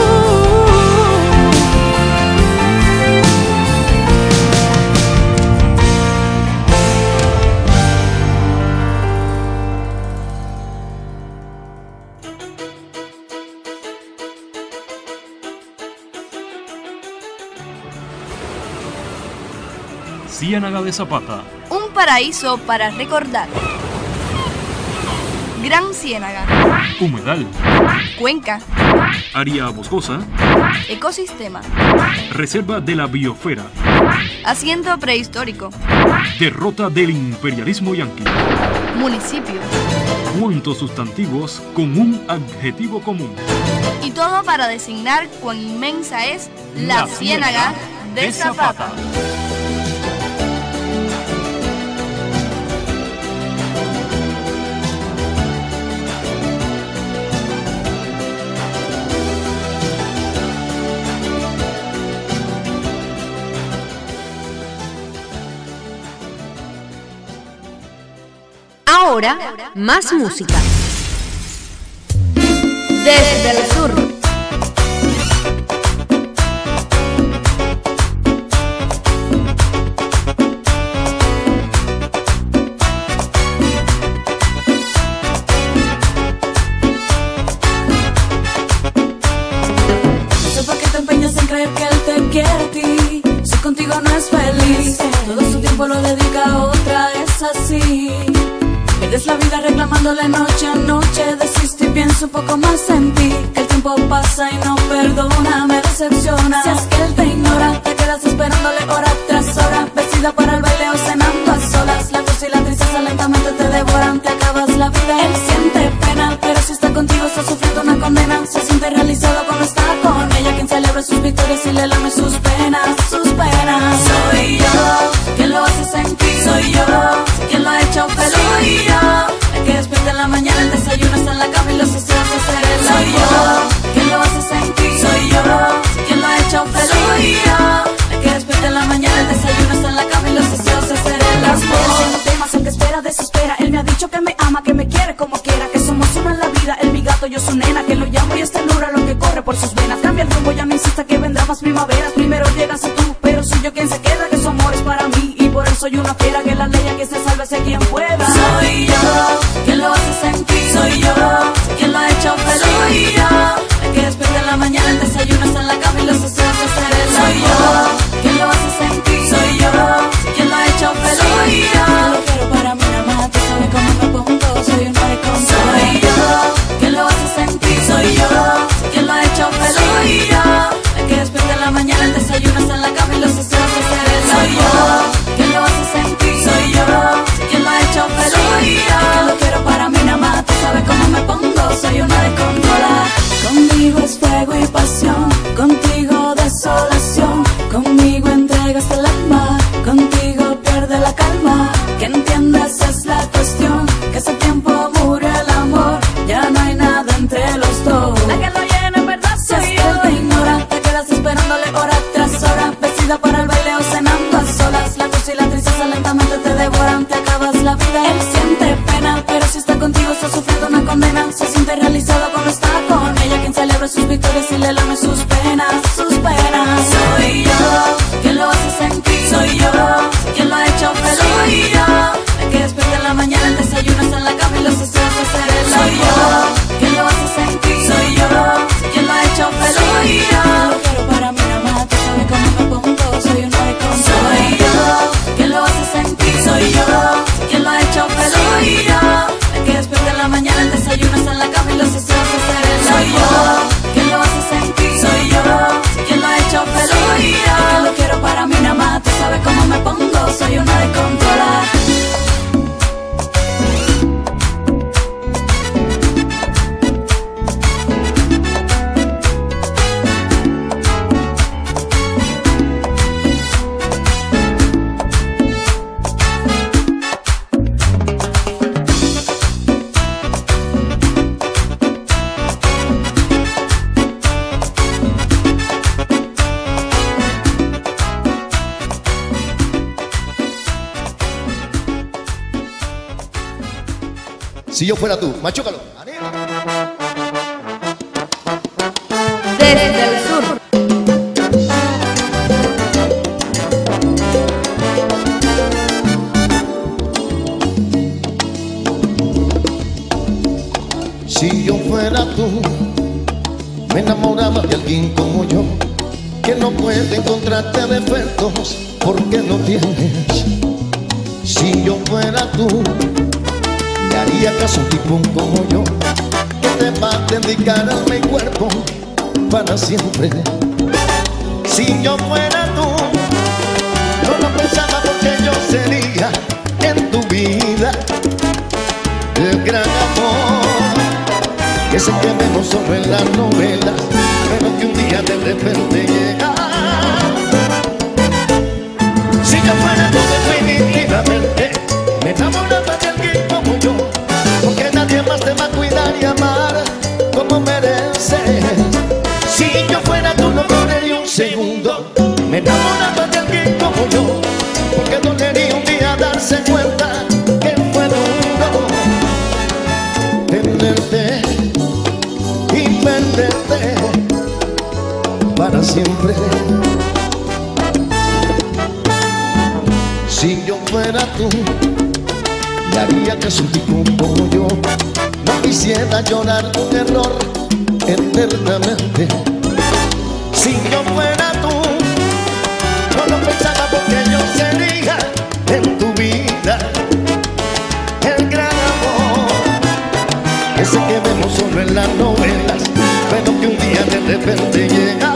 Speaker 8: Ciénaga de Zapata.
Speaker 1: Un paraíso para recordar. Gran Ciénaga.
Speaker 8: Humedal.
Speaker 1: Cuenca.
Speaker 8: Área boscosa.
Speaker 1: Ecosistema.
Speaker 8: Reserva de la biosfera.
Speaker 1: Asiento prehistórico.
Speaker 8: Derrota del imperialismo yanqui.
Speaker 1: Municipio.
Speaker 8: Cuantos sustantivos con un adjetivo común.
Speaker 1: Y todo para designar cuán inmensa es la, la Ciénaga de, de Zapata. Zapata.
Speaker 16: Ahora, más música.
Speaker 1: Desde el sur.
Speaker 17: contigo no es feliz. Todo su tiempo lo dedica a otra, es así. Pierdes la vida reclamándole noche a noche. Desisto y pienso un poco más en ti. El tiempo pasa y no perdona, me decepciona. Si es que él te ignora, te quedas esperándole hora tras hora, vestida para el baile o cenando a solas. La tos y la tristeza lentamente te devoran, te acabas la vida. Él siente pena, pero si está contigo está sufriendo una condena. Se siente realizado cuando está con ella, quien celebra sus victorias y le lame sus penas, sus penas. Soy yo quien lo hace sentir, soy yo quien lo ha hecho feliz. Soy yo el que despierta en la mañana, el desayuno está en la cama y los deseos de ser él. Soy yo quien lo hace sentir, soy yo quien lo ha hecho feliz. Soy yo el que despierta en la mañana, el desayuno está en la cama y los deseos de ser él. Las mujeres tienen temas, el que espera desespera. Él me ha dicho que me ama, que me quiere como quiera, que somos uno en la vida, él mi gato, yo su nena, que lo llamo y es ternura lo que corre por sus venas. Cambia el rumbo, ya no insista que vendrá más primaveras. Primero llegas a tú, pero soy yo quien se queda, que su amor es para mí y por eso soy una fiera, que la ley a que se salve sea quien pueda. Soy yo quien lo hace sentir, soy yo quien lo ha hecho feliz. Soy yo el que despierta en la mañana, el desayuno está en la cama y los deseos de ser él. Soy yo quien lo hace sentir, soy yo quien lo ha hecho feliz. Soy yo lo quiero para mí nada más, tú sabes cómo me pongo, soy una de con. Soy yo quien lo hace sentir, soy yo quien lo ha hecho feliz. Soy yo el que despierta en la mañana, el desayuno está en la cama y los deseos de ser él. Soy yo quien lo hace sentir, soy yo quien lo ha hecho feliz. Soy yo que lo quiero para mí nada más, tú sabes cómo me pongo, soy una de controlar. Conmigo es fuego y pasión, contigo desolación, conmigo entregas el alma, contigo pierde la calma. Que entiendas es la cuestión, que ese tiempo murió el amor, ya no hay nada entre los dos. La que lo llena en verdad soy si yo. Él te ignora, te quedas esperándole hora tras hora, vestida para el baile o cenando a solas. La tos y la tristeza lentamente te devoran, te acabas la vida. Él siente pena, pero si está contigo está sufriendo una condena. Se siente realizado cuando está con ella, quien celebra sus victorias y le lame sus penas, sus penas. Soy yo quien lo hace sentir, soy yo quien lo ha hecho feliz. Soy yo el que despierta en la mañana, el desayuno está en la cama y los deseos de ser él. Soy yo quien lo hace sentir, soy yo quien lo ha hecho feliz. Soy yo lo quiero para mí nada más, tú sabes cómo me pongo, soy una de con. Soy yo quien lo hace sentir, soy yo quien lo ha hecho feliz. Soy yo el que despierta en la mañana, el desayuno está en la cama y los deseos de ser él. Soy yo quien lo hace sentir, soy yo quien lo ha hecho feliz. Soy yo que lo quiero para mí nada más, tú sabes cómo me pongo, soy una de controlar.
Speaker 18: Si yo fuera tú, machúcalo.
Speaker 1: Desde el sur.
Speaker 18: Si yo fuera tú, me enamoraba de alguien como yo, que no puede encontrarte defectos porque no tienes. Si yo fuera tú, le haría caso a un tipo como yo, que te va a dedicar a mi cuerpo para siempre. Si yo fuera tú, no lo pensaba porque yo sería en tu vida el gran amor, que se que vemos sobre las novelas, pero que un día de repente llega. Si yo fuera tú, definitivamente me enamoraba de alguien como yo, porque nadie más te va a cuidar y amar como mereces. Si yo fuera tú, no perdería un segundo, me enamoraba de alguien como yo, porque dolería un día darse cuenta que fue duro tenerte y perderte para siempre. Si yo fuera tú, le haría que un tipo como yo no quisiera llorar un error eternamente. Si yo fuera tú, no lo pensaba en las novelas, pero que un día de repente llega.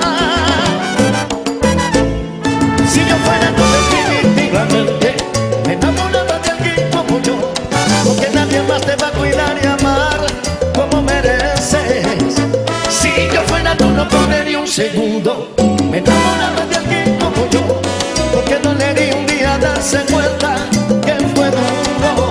Speaker 18: Si yo fuera tú definitivamente me enamoraba de alguien como yo, porque nadie más te va a cuidar y amar como mereces. Si yo fuera tú no perdería un segundo, me enamoraba de alguien como yo, porque no le di un día darse cuenta que fue duro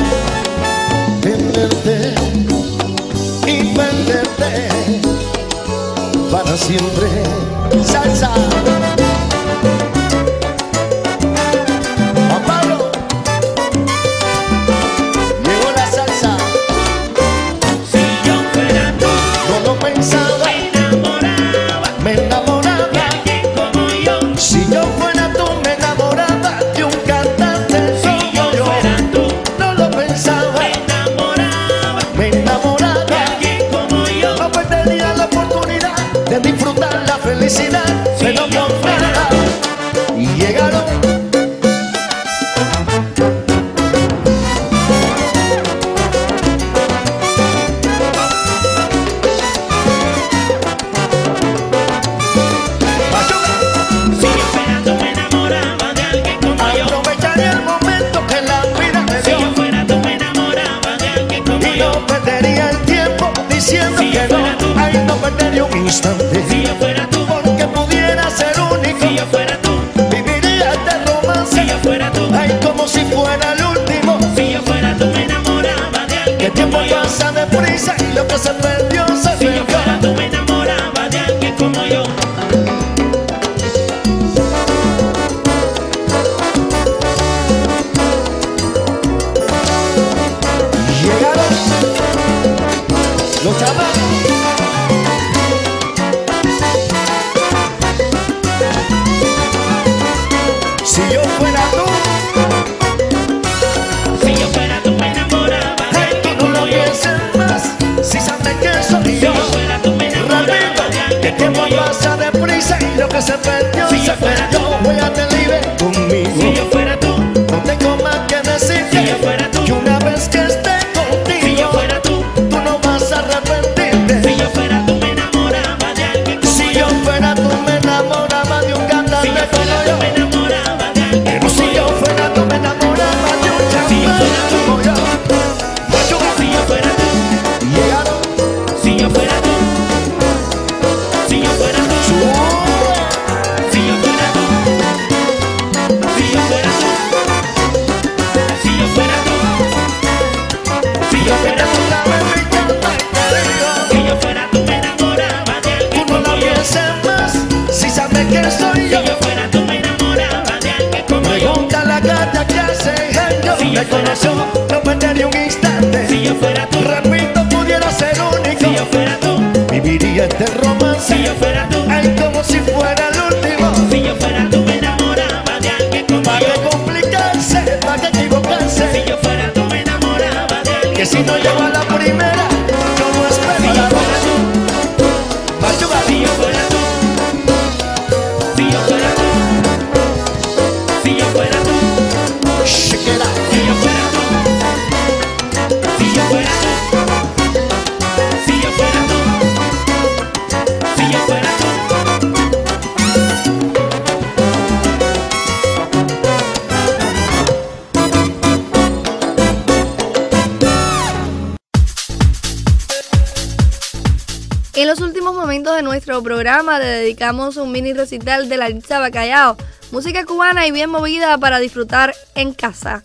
Speaker 18: tenerte y perderte para siempre. Salsa. Juan Pablo, llegó la salsa.
Speaker 3: Si yo fuera tú,
Speaker 18: no lo pensaba,
Speaker 3: me enamoraba,
Speaker 18: me enamoraba
Speaker 3: de alguien como yo.
Speaker 18: Si yo fuera tú me enamoraba de un cantante
Speaker 3: Si
Speaker 18: como
Speaker 3: yo
Speaker 18: yo.
Speaker 3: fuera tú,
Speaker 18: No lo pensaba,
Speaker 3: me enamoraba,
Speaker 18: me enamoraba
Speaker 3: de alguien como yo.
Speaker 18: No perdería la oportunidad de disfrutar la felicidad.
Speaker 3: Si
Speaker 18: Pero
Speaker 3: yo
Speaker 18: no
Speaker 3: fuera
Speaker 18: fuera y llegaron.
Speaker 3: Si yo fuera tú, me enamoraba de alguien como yo.
Speaker 18: Aprovecharía el momento que la vida me
Speaker 3: Si
Speaker 18: dio
Speaker 3: yo fuera tú, me enamoraba de alguien como
Speaker 18: y
Speaker 3: yo.
Speaker 18: no perdería el tiempo diciendo
Speaker 3: Si yo
Speaker 18: que
Speaker 3: fuera tú,
Speaker 18: no. Ay, no perdería un instante
Speaker 3: Si yo fuera tú,
Speaker 18: porque pudiera ser único.
Speaker 3: si yo fuera tú,
Speaker 18: Viviría este romance,
Speaker 3: si yo fuera tú,
Speaker 18: ay, como si fuera el último.
Speaker 3: si yo fuera tú, me enamoraba de
Speaker 18: Que
Speaker 3: alguien
Speaker 18: el tiempo
Speaker 3: como yo.
Speaker 18: pasa deprisa y lo que se perdió, se
Speaker 3: Si yo fuera tú,
Speaker 18: perdió.
Speaker 3: me enamoraba de alguien como yo.
Speaker 18: Llegaron los chavales. Si yo fuera tú,
Speaker 3: Si yo fuera tú, me enamoraba de
Speaker 18: ay,
Speaker 3: alguien
Speaker 18: tú no lo
Speaker 3: como yo.
Speaker 18: pienses más. Si sabes que soy
Speaker 3: Si
Speaker 18: yo,
Speaker 3: yo fuera tú, me enamoraba
Speaker 18: repito,
Speaker 3: de
Speaker 18: que el
Speaker 3: alguien
Speaker 18: tiempo
Speaker 3: como yo.
Speaker 18: pasa deprisa y lo que se perdió,
Speaker 3: Si
Speaker 18: se
Speaker 3: yo fuera
Speaker 18: perdió. Voy a te libre
Speaker 3: Si
Speaker 18: conmigo.
Speaker 3: yo fuera tú,
Speaker 18: No tengo más que decirte.
Speaker 3: Si yo fuera tú,
Speaker 18: que una vez que esté
Speaker 3: si yo
Speaker 18: contigo,
Speaker 3: fuera tú,
Speaker 18: tú no vas a arrepentirte.
Speaker 3: si yo fuera tú, me enamoraba de alguien como
Speaker 18: Si
Speaker 3: yo.
Speaker 18: yo fuera tú me enamoraba de un
Speaker 3: Si
Speaker 18: cantante
Speaker 3: yo
Speaker 18: como
Speaker 3: fuera tú,
Speaker 18: yo.
Speaker 3: me enamoraba de alguien
Speaker 18: Pero
Speaker 3: como
Speaker 18: si yo
Speaker 3: yo.
Speaker 18: fuera tú me enamoraba de un
Speaker 3: Si yo fuera
Speaker 18: champán
Speaker 3: tú,
Speaker 18: como yo. Machuca.
Speaker 3: Si yo fuera tú,
Speaker 18: Llegaron.
Speaker 3: si yo fuera tú, si yo fuera tú, si yo fuera tú, si yo fuera tú, si yo fuera tú, si yo fuera tú,
Speaker 18: Otra vez me encanta y te digo,
Speaker 3: si yo fuera tú, me enamoraba de
Speaker 18: tú
Speaker 3: alguien
Speaker 18: no
Speaker 3: como
Speaker 18: la
Speaker 3: yo.
Speaker 18: pienses más. Si sabes que soy
Speaker 3: Si
Speaker 18: yo,
Speaker 3: yo fuera tú, me enamoraba de alguien como yo.
Speaker 18: pregunta a la gata que hace años
Speaker 3: Si yo
Speaker 18: me
Speaker 3: fuera
Speaker 18: conoció, no perdería un instante.
Speaker 3: Si yo fuera tú,
Speaker 18: Repito, pudiera ser
Speaker 3: si
Speaker 18: único.
Speaker 3: yo fuera tú,
Speaker 18: Viviría este romance,
Speaker 3: si yo fuera tú,
Speaker 18: ay, como si fuera el último.
Speaker 3: si yo fuera tú, me enamoraba de alguien como
Speaker 18: ¿Para
Speaker 3: yo.
Speaker 18: qué complicarse? ¿Para qué equivocarse?
Speaker 3: Si yo fuera tú, me enamoraba de alguien
Speaker 18: Que si no llego a la primera, yo no espero
Speaker 3: Si
Speaker 18: a
Speaker 3: yo
Speaker 18: la
Speaker 3: fuera
Speaker 18: dos.
Speaker 3: tú,
Speaker 18: Machuca.
Speaker 3: si yo fuera tú, si yo fuera tú, si yo fuera tú,
Speaker 18: Shake it out.
Speaker 3: si yo fuera tú, si yo fuera tú, si yo fuera tú, si yo fuera tú.
Speaker 1: En los últimos momentos de nuestro programa le dedicamos un mini recital de Laritza Bacallao, música cubana y bien movida para disfrutar en casa.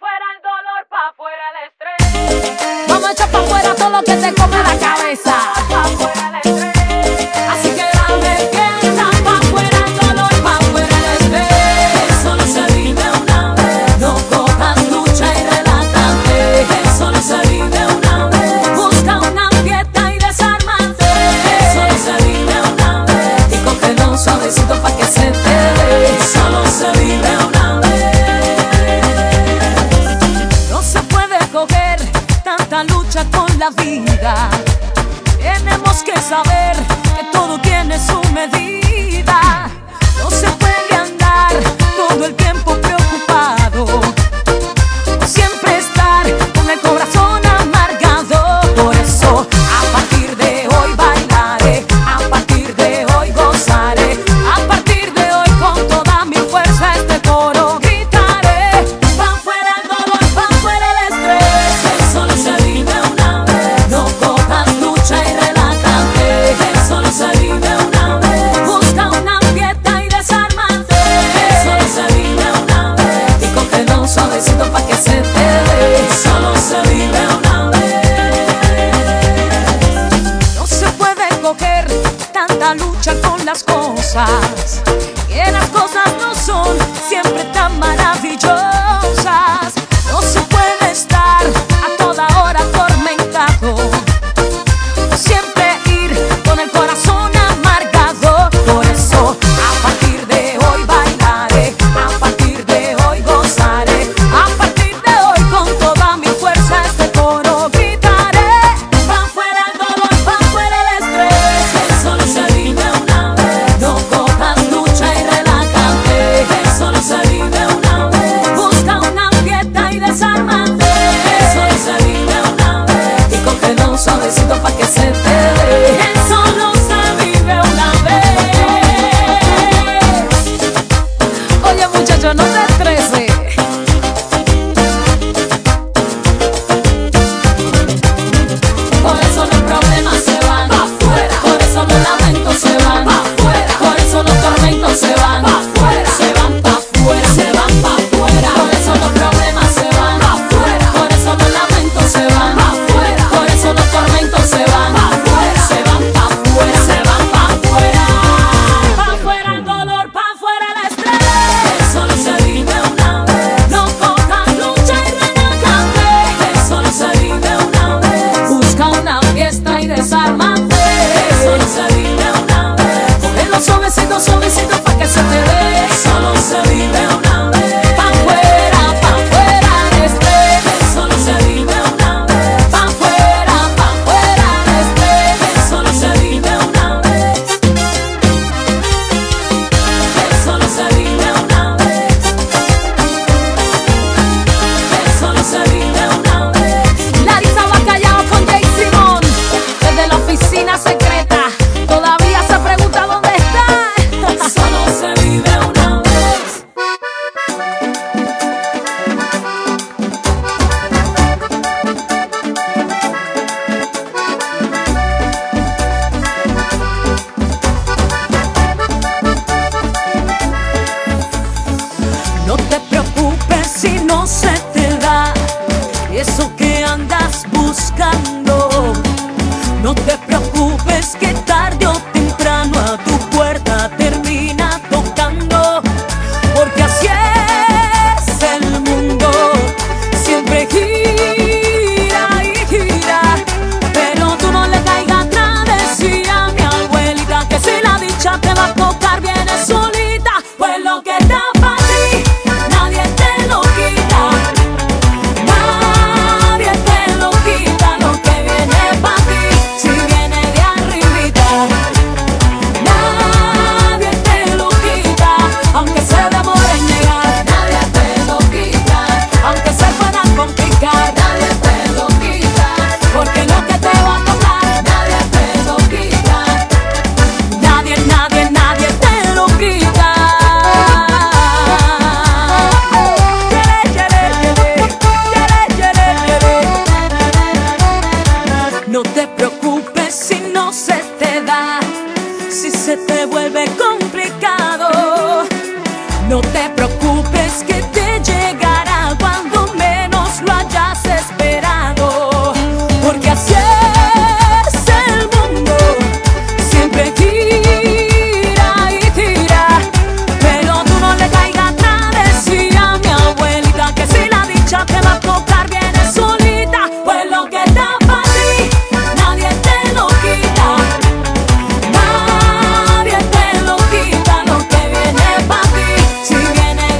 Speaker 17: Vamos a echar pa' afuera todo lo que te come la cabeza. Pa' afuera el estrés. Así que dame pierna, pa' afuera el dolor, pa' afuera el estrés. Solo se vive una vez. No cojas lucha y relájate. Solo se vive una vez. Busca una fiesta y desármate. Solo se vive una vez. Y cógelo suavecito pa' que se te dé. Solo se vive una vez. No se puede coger tanta lucha con la vida. Tenemos que saber que todo cuesta luchar con las cosas, que las cosas no son siempre tan maravillosas. No se puede estar a toda hora atormentado, o siempre ir con el corazón amargado. Por eso a partir de hoy bailaré, a partir de hoy gozaré, a partir de hoy con toda mi fuerza este coro gritaré. Pa' fuera el dolor, pa' fuera el estrés, que solo se vive una vez. No cojas lucha y relájate, que solo se vive una vez. Busca una fiesta y desármate, que solo se vive una vez. Y cógelo suavecito pa' que se te dé, que solo se vive una vez. Oye muchacho, no te estreses. Por eso los problemas se van pa' afuera, por eso los lamentos se van pa' afuera, por eso los tormentos se van pa' afuera, se van pa' afuera, se van pa' afuera. Por eso los problemas se van pa' afuera, por eso los lamentos se van pa' afuera, por eso los tormentos se van pa' afuera, se van pa' afuera, se van pa' afuera. Pa' afuera el dolor, pa' afuera el estrés, que solo se vive una vez. No cojas lucha y relájate, que solo se vive una vez. Busca una fiesta y desármate, que solo se vive una vez. Cógelo suavecito, suavecito pa' que se te dé, solo se vive una vez. Pa' afuera, pa' afuera el estrés, que solo se vive una vez. Pa' afuera, pa' afuera el estrés, que solo se vive una vez. Que solo se vive una vez. Que solo se vive una vez. Larisa Bacallao con Jay Simón, desde la oficina secreta, todavía se pregunta dónde está. Solo se vive una vez. No te preocupes si no se te da eso que andas buscando. No te preocupes que tarde o temprano a tu puerta termina tocando. Porque así es el mundo, siempre gira y gira. Pero tú no le caigas atrás, decía mi abuelita, que si la dicha te va a tocar viene solita. Pues lo que está para ti, nadie te lo quita. Nadie te lo quita, lo que viene para ti, si viene de arribita. Nadie te lo quita, aunque se demore en llegar. Nadie te lo quita, aunque se pueda complicar. Nadie te lo quita, porque lo que te va a tocar, nadie te lo quita. Nadie, nadie, nadie te lo quita. No te preocupes si no se te da, si se te vuelve complicado. No te preocupes que te llegará cuando menos lo hayas esperado. Porque así es el mundo, siempre gira y gira. Pero tú no le caigas atrás, decía mi abuelita, que si la dicha te va a tocar viene solita. Pues lo que está para ti, nadie te lo quita. Nadie te lo quita, lo que viene para ti, si viene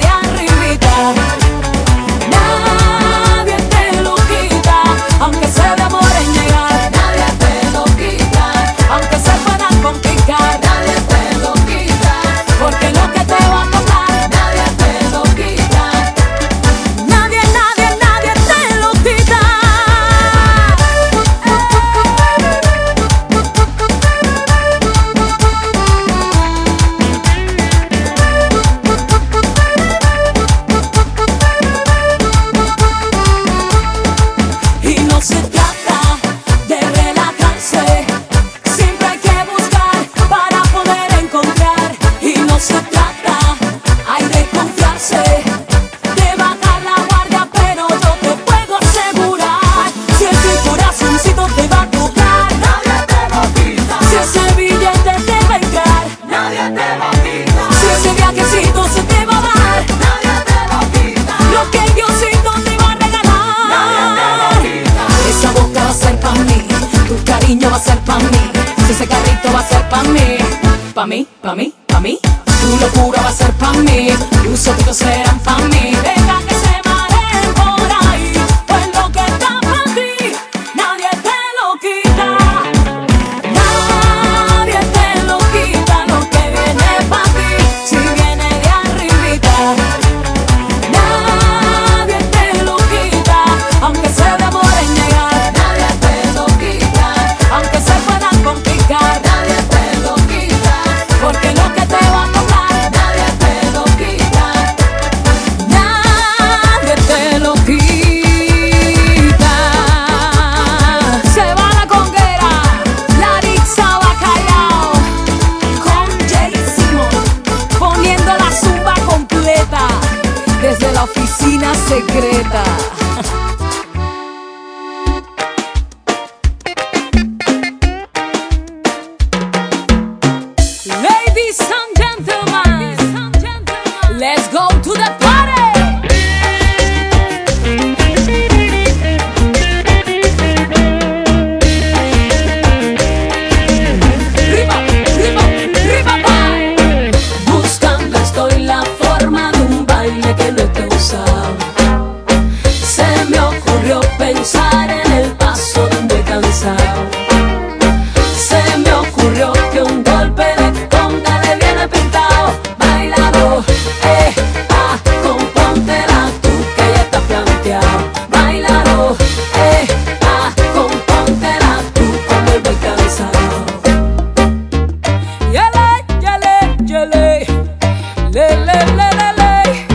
Speaker 17: pa' mí, pa' mí, pa' mí. Tu locura va a ser pa' mí, tus ojitos serán pa' mí. Deja que se mareen por ahí, pues lo que está pa' ti, nadie te lo quita. Nadie te lo quita, lo que viene pa' ti, si viene de arribita. Nadie te lo quita, aunque se demore en llegar. Nadie te lo quita, aunque se pueda complicar. Nadie te lo quita, porque lo que te va a tocar, nadie te lo quita. Nadie te lo quita. Se va la conguera, Larissa Bacallao, con Jay Simon, poniendo la zumba completa desde la oficina secreta. Ladies and gentlemen, let's go to the party. Riba, riba, riba, bye. Buscando estoy la forma de un baile que no te he usado. Se me ocurrió pensar en el paso donde he cansado. Se me ocurrió que un golpe de conga le viene pintado. Bailado, eh, ah, compóntela tú que ya está planteado. Bailado, eh, ah, compóntela tú como el voy cansado. Yele, yele, yele, le, le, le, le, le.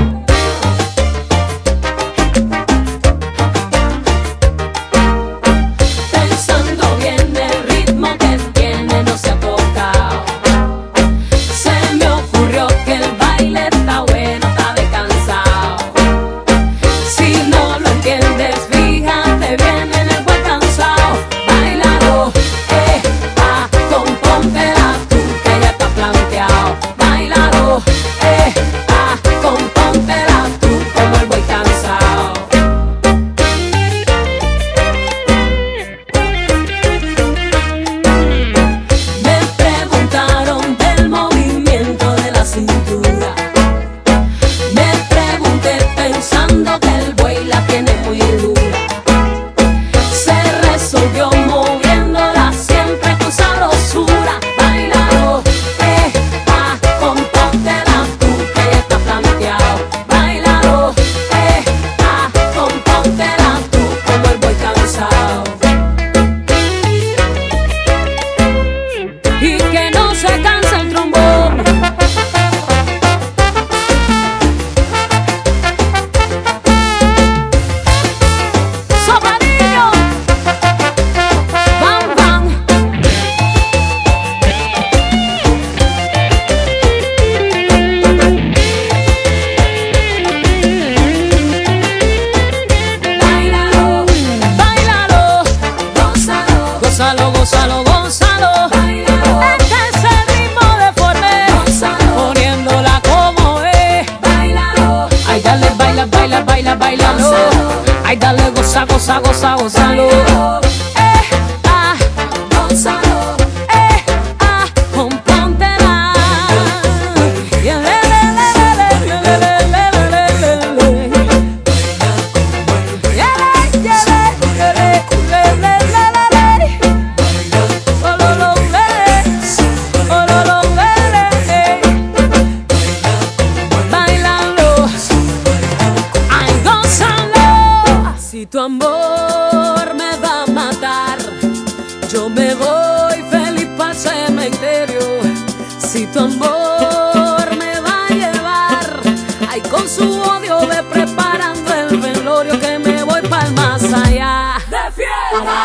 Speaker 17: Pensando bien el ritmo que tiene no se ha tocado. Se me ocurrió que el baile está bueno, está descansado. Si no lo entiendes, fíjate bien en el buen cansado. Bailalo, eh, ah, compóntela tú que ya está planteado. Bailalo, eh, ah, compóntela tú como el buey cansado. Me preguntaron del movimiento de la cintura. Me pregunté pensando que el buey la tiene muy dura. Se resolvió moviéndola siempre con sabrosura. Bailalo, eh, ah, compóntela tú que ya está planteado. Bailalo, eh, ah, compóntela tú como el buey cansado. Y que no se canse el trombón. Sopladillo, bam, bam. Bailalo, bailalo, gózalo, gózalo, gózalo, gózalo. Este es el ritmo deforme, poniéndola como es. Bailalo, ay dale, baila, baila, baila, bailalo. Ay dale, goza, goza, goza, gózalo. Eh, ah, gózalo, eh, ah, compóntela. Yeah, le, le, le, le, le, le, le, le, le, le, le. Yeah, le, yeah, le, yeah, le, le, le, le, le, le. Oh, lo, lo, le, oh, lo, lo, le, le, le. Bailalo, ay, gózalo. Si tu amor me va a matar, yo me voy feliz pa'l cementerio. Si tu amor me va a llevar, ay, con su odio ve preparando el velorio que me voy pa'l más allá. De fiesta.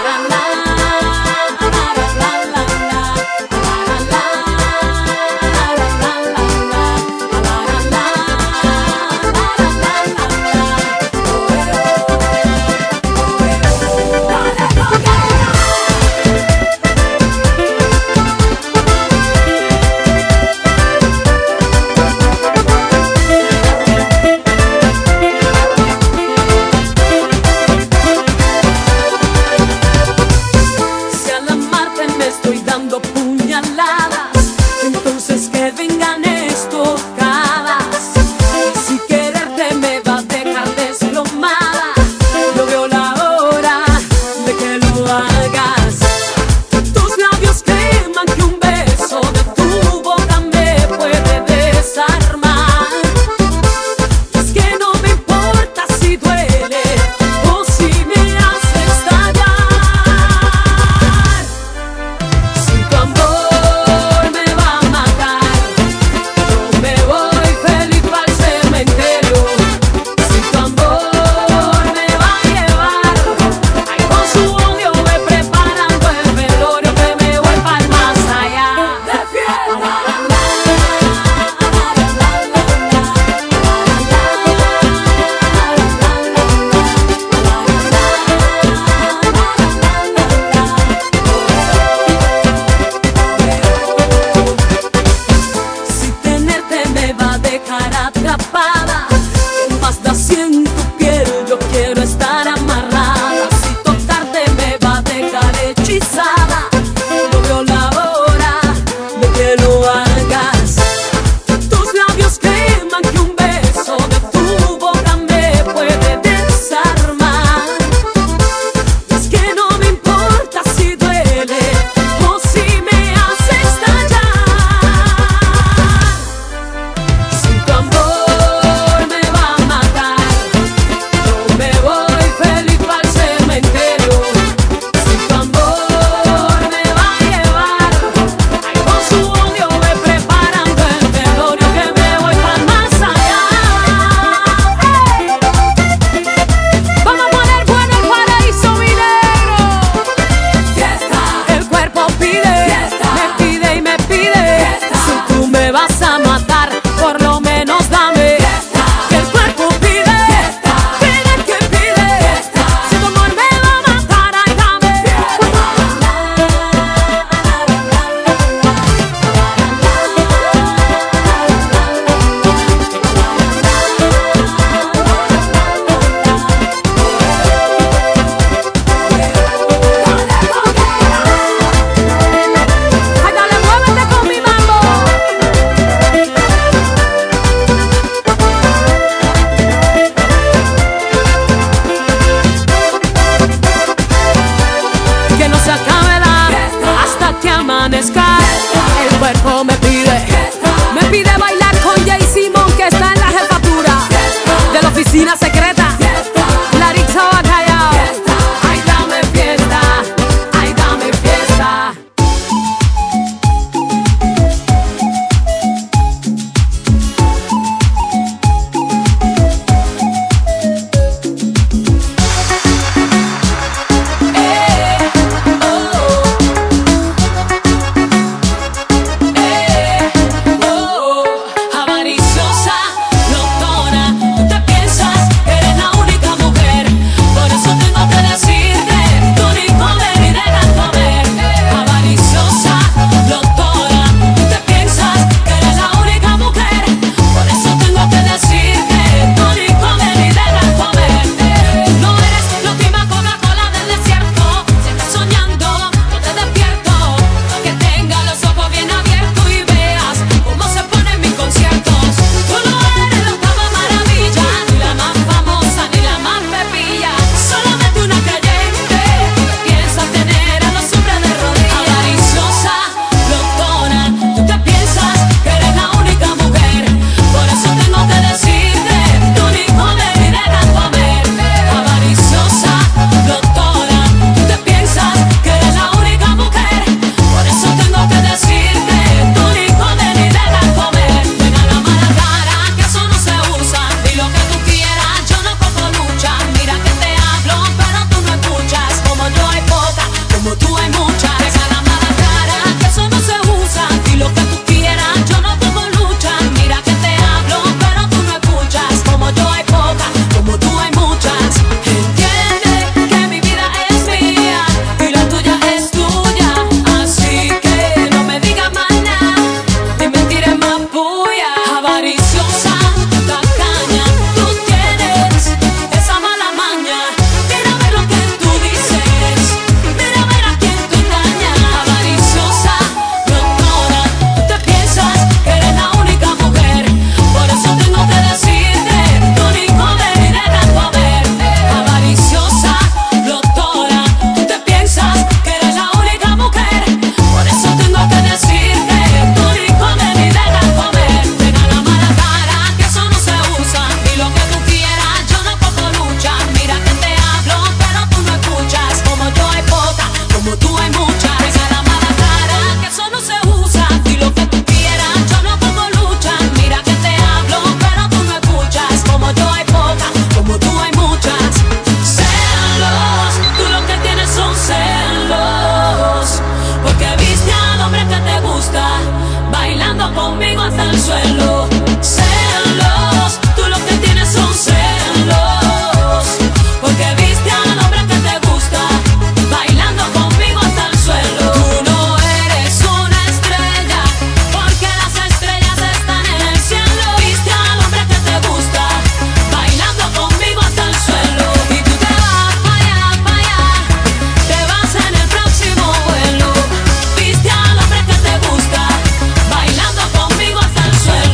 Speaker 17: hasta el suelo. Celos, tú lo que tienes son celos, porque viste al hombre que te gusta bailando conmigo hasta el suelo. Tú no eres una estrella, porque las estrellas están en el cielo. Viste al hombre que te gusta bailando conmigo hasta el suelo. Y tú te vas para allá, para allá, te vas en el próximo vuelo. Viste al hombre que te gusta bailando conmigo hasta el suelo.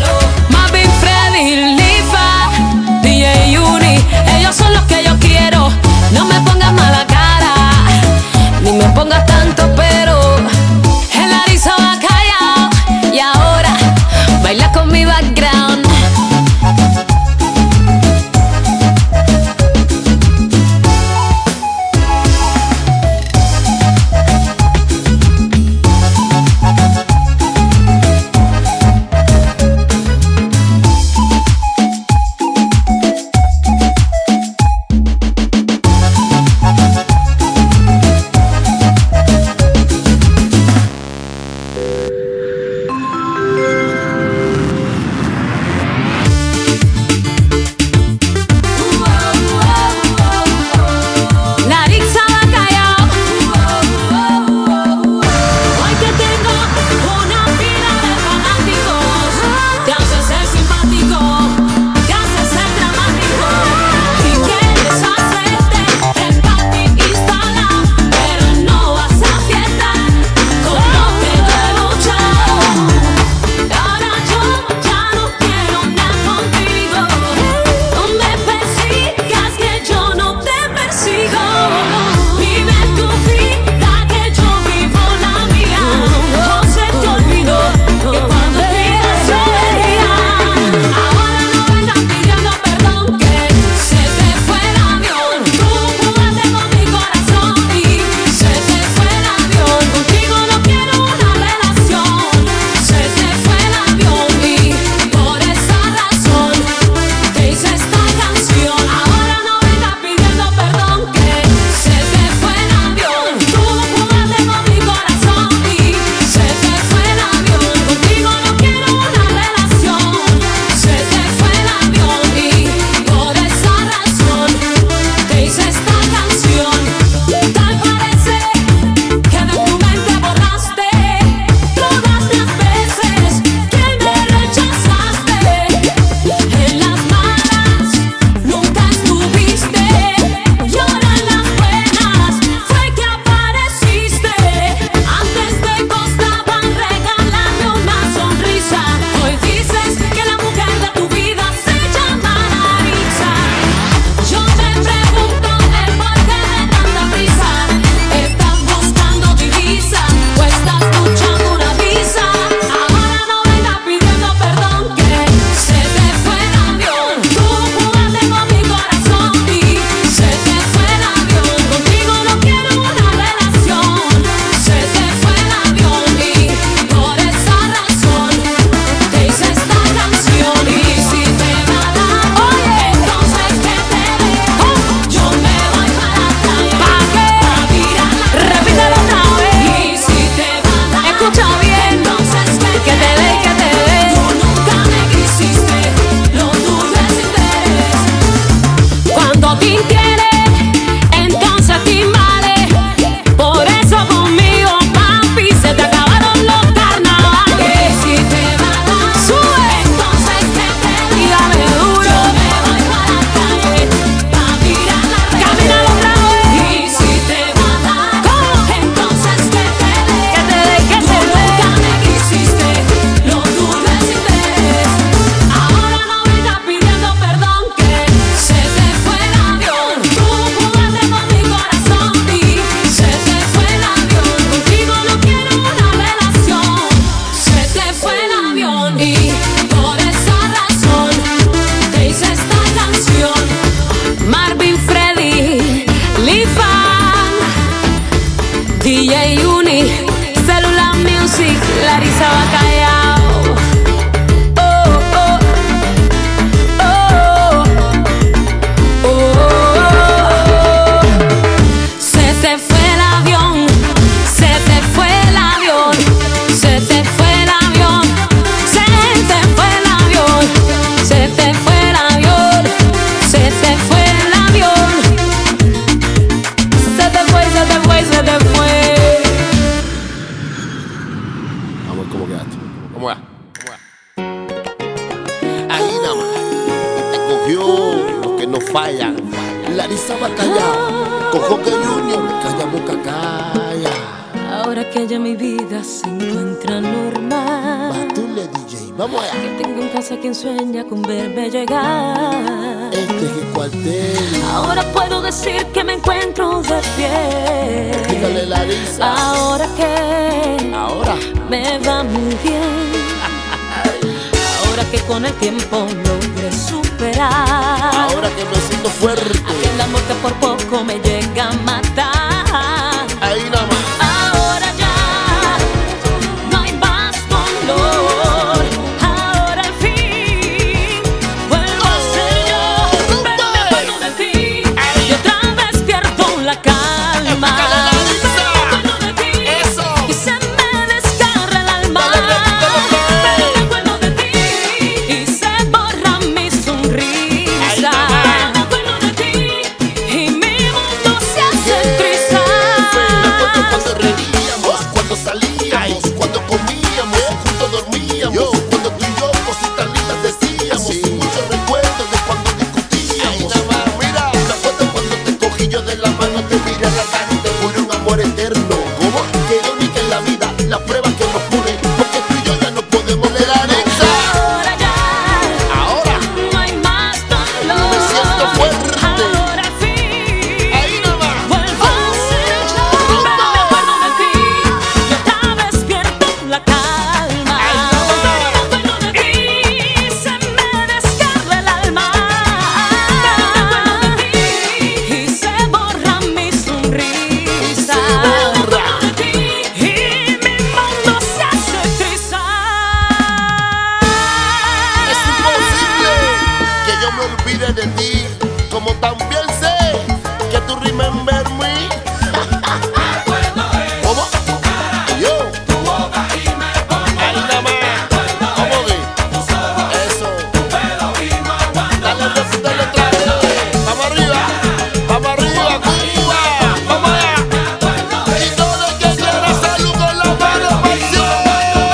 Speaker 7: fallan. Larissa Bacallao, cojo que Junior, calla boca calla.
Speaker 17: Ahora que ya mi vida se encuentra normal,
Speaker 7: Batule D J, vamos allá.
Speaker 17: que tengo en casa quien sueña con verme llegar.
Speaker 7: Este es el cuartel.
Speaker 17: Ahora puedo decir que me encuentro de pie.
Speaker 7: Dígale Larissa.
Speaker 17: Ahora que
Speaker 7: Ahora
Speaker 17: me va muy bien. Ahora que con el tiempo logré superar.
Speaker 7: Ahora que me siento fuerte.
Speaker 17: Aquel amor que por poco me llega a matar.
Speaker 7: Ahí nada más.
Speaker 17: Ahora ya no hay más dolor. Ahora al fin vuelvo a ser yo. Pero me acuerdo de ti y otra vez pierdo la calma. Pero me acuerdo de ti y se me desgarra el alma. Pero me acuerdo de ti y se borra mi sonrisa. Pero me acuerdo de ti y mi mundo se hace trizar.
Speaker 7: Cuando reiríamos, cuando salíamos, cuando comíamos, juntos dormíamos, cuando tú y yo cositas lindas decíamos, muchos recuerdos de cuando discutíamos. Mira, me acuerdo cuando te cogí yo de la mano, te miré a la cara y te juré un amor eterno. ¿Cómo? Que irónica en la vida, la prueba que nos une, porque tú y yo ya no podemos leer la anexa.
Speaker 17: Ahora ya
Speaker 7: Ahora
Speaker 17: no hay más dolor.
Speaker 7: me siento fuerte.
Speaker 17: Ahora al fin
Speaker 7: Ahí nada más.
Speaker 17: vuelvo a ser yo. Pero me acuerdo de ti y otra vez pierdo la calma. Pero me acuerdo de ti y se me desgarra el alma. Pero me acuerdo de ti y se borra mi sonrisa. Pero me acuerdo de ti y mi mundo se hace trizar.
Speaker 7: Es imposible que yo me olvide de ti, como también sé que tú remember me. ¿Cómo? Yo. Ahí nada más. ¿Cómo ve? Eso. Dale, dale otra vez. Vamos arriba. Vamos arriba, Cuba. Vamos allá. Y todo el que quiera salud con la mano para el cielo.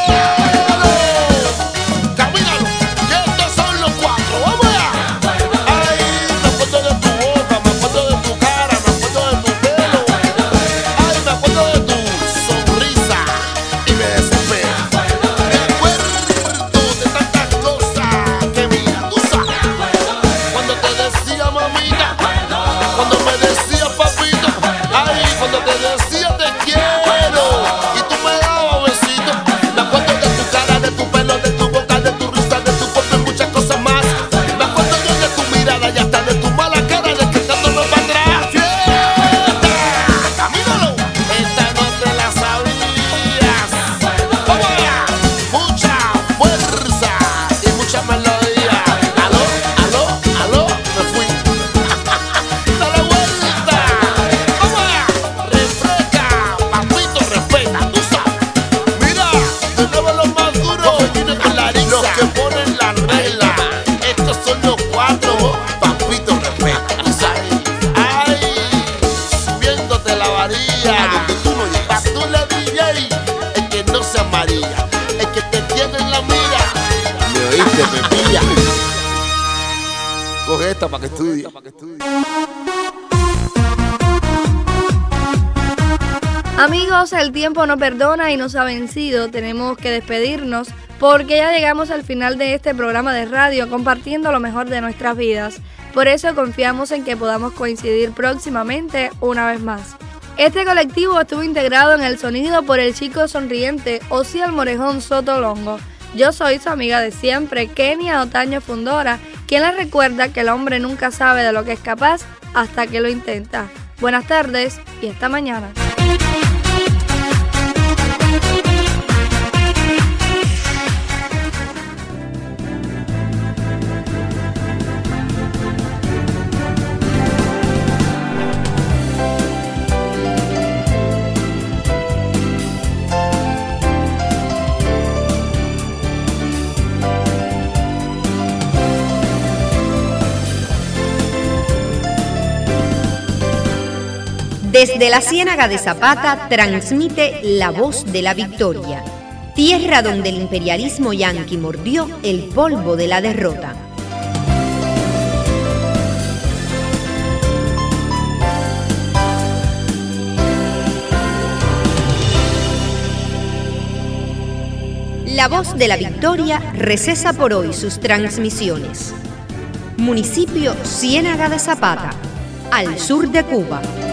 Speaker 7: Camínalo, que estos son los cuatro. Vamos allá. Ay, me acuerdo de tu boca, me acuerdo de tu cara, me acuerdo de tu pelo. Ay, me acuerdo de tu sonrisa y me desespera. Me acuerdo de tantas cosas que mira, tú sabes. Cuando te decía mamita, cuando me decía papito, ay, cuando te decía te quiero y tú me dabas besitos. Me acuerdo de tu cara, de tu pelo, de tu boca, de tu risa, de tu cuerpo y muchas cosas más. Me acuerdo yo de tu mirada y hasta de tu mala cara, de que dándome para atrás. ¡Fiesta! ¡Camínalo! Esta no te la sabías. ¡Vamos allá! Mucha fuerza y mucha melodía. Aló, aló, aló, me fui. Dale vuelta. Vamos allá. Refresca, papito, respeta, tú sabes. Mira, tenemos los más duros. Los que ponen la regla. Estos son los cuatro. Papito, respeta, tú sabes. Ay, subiéndote la varilla. Batule D J, el que no se amarilla, el que te tiene en la mira. Me oíste, me pilla. Coge esta para que estudie.
Speaker 1: Amigos, el tiempo no perdona y nos ha vencido. Tenemos que despedirnos porque ya llegamos al final de este programa de radio compartiendo lo mejor de nuestras vidas. Por eso confiamos en que podamos coincidir próximamente una vez más. Este colectivo estuvo integrado en el sonido por el chico sonriente Osiel Morejón Soto Longo. Yo soy su amiga de siempre, Kenia Otaño Fundora, quien les recuerda que el hombre nunca sabe de lo que es capaz hasta que lo intenta. Buenas tardes y hasta mañana.
Speaker 16: Desde la Ciénaga de Zapata transmite La Voz de la Victoria, tierra donde el imperialismo yanqui mordió el polvo de la derrota. La Voz de la Victoria recesa por hoy sus transmisiones. Municipio Ciénaga de Zapata, al sur de Cuba.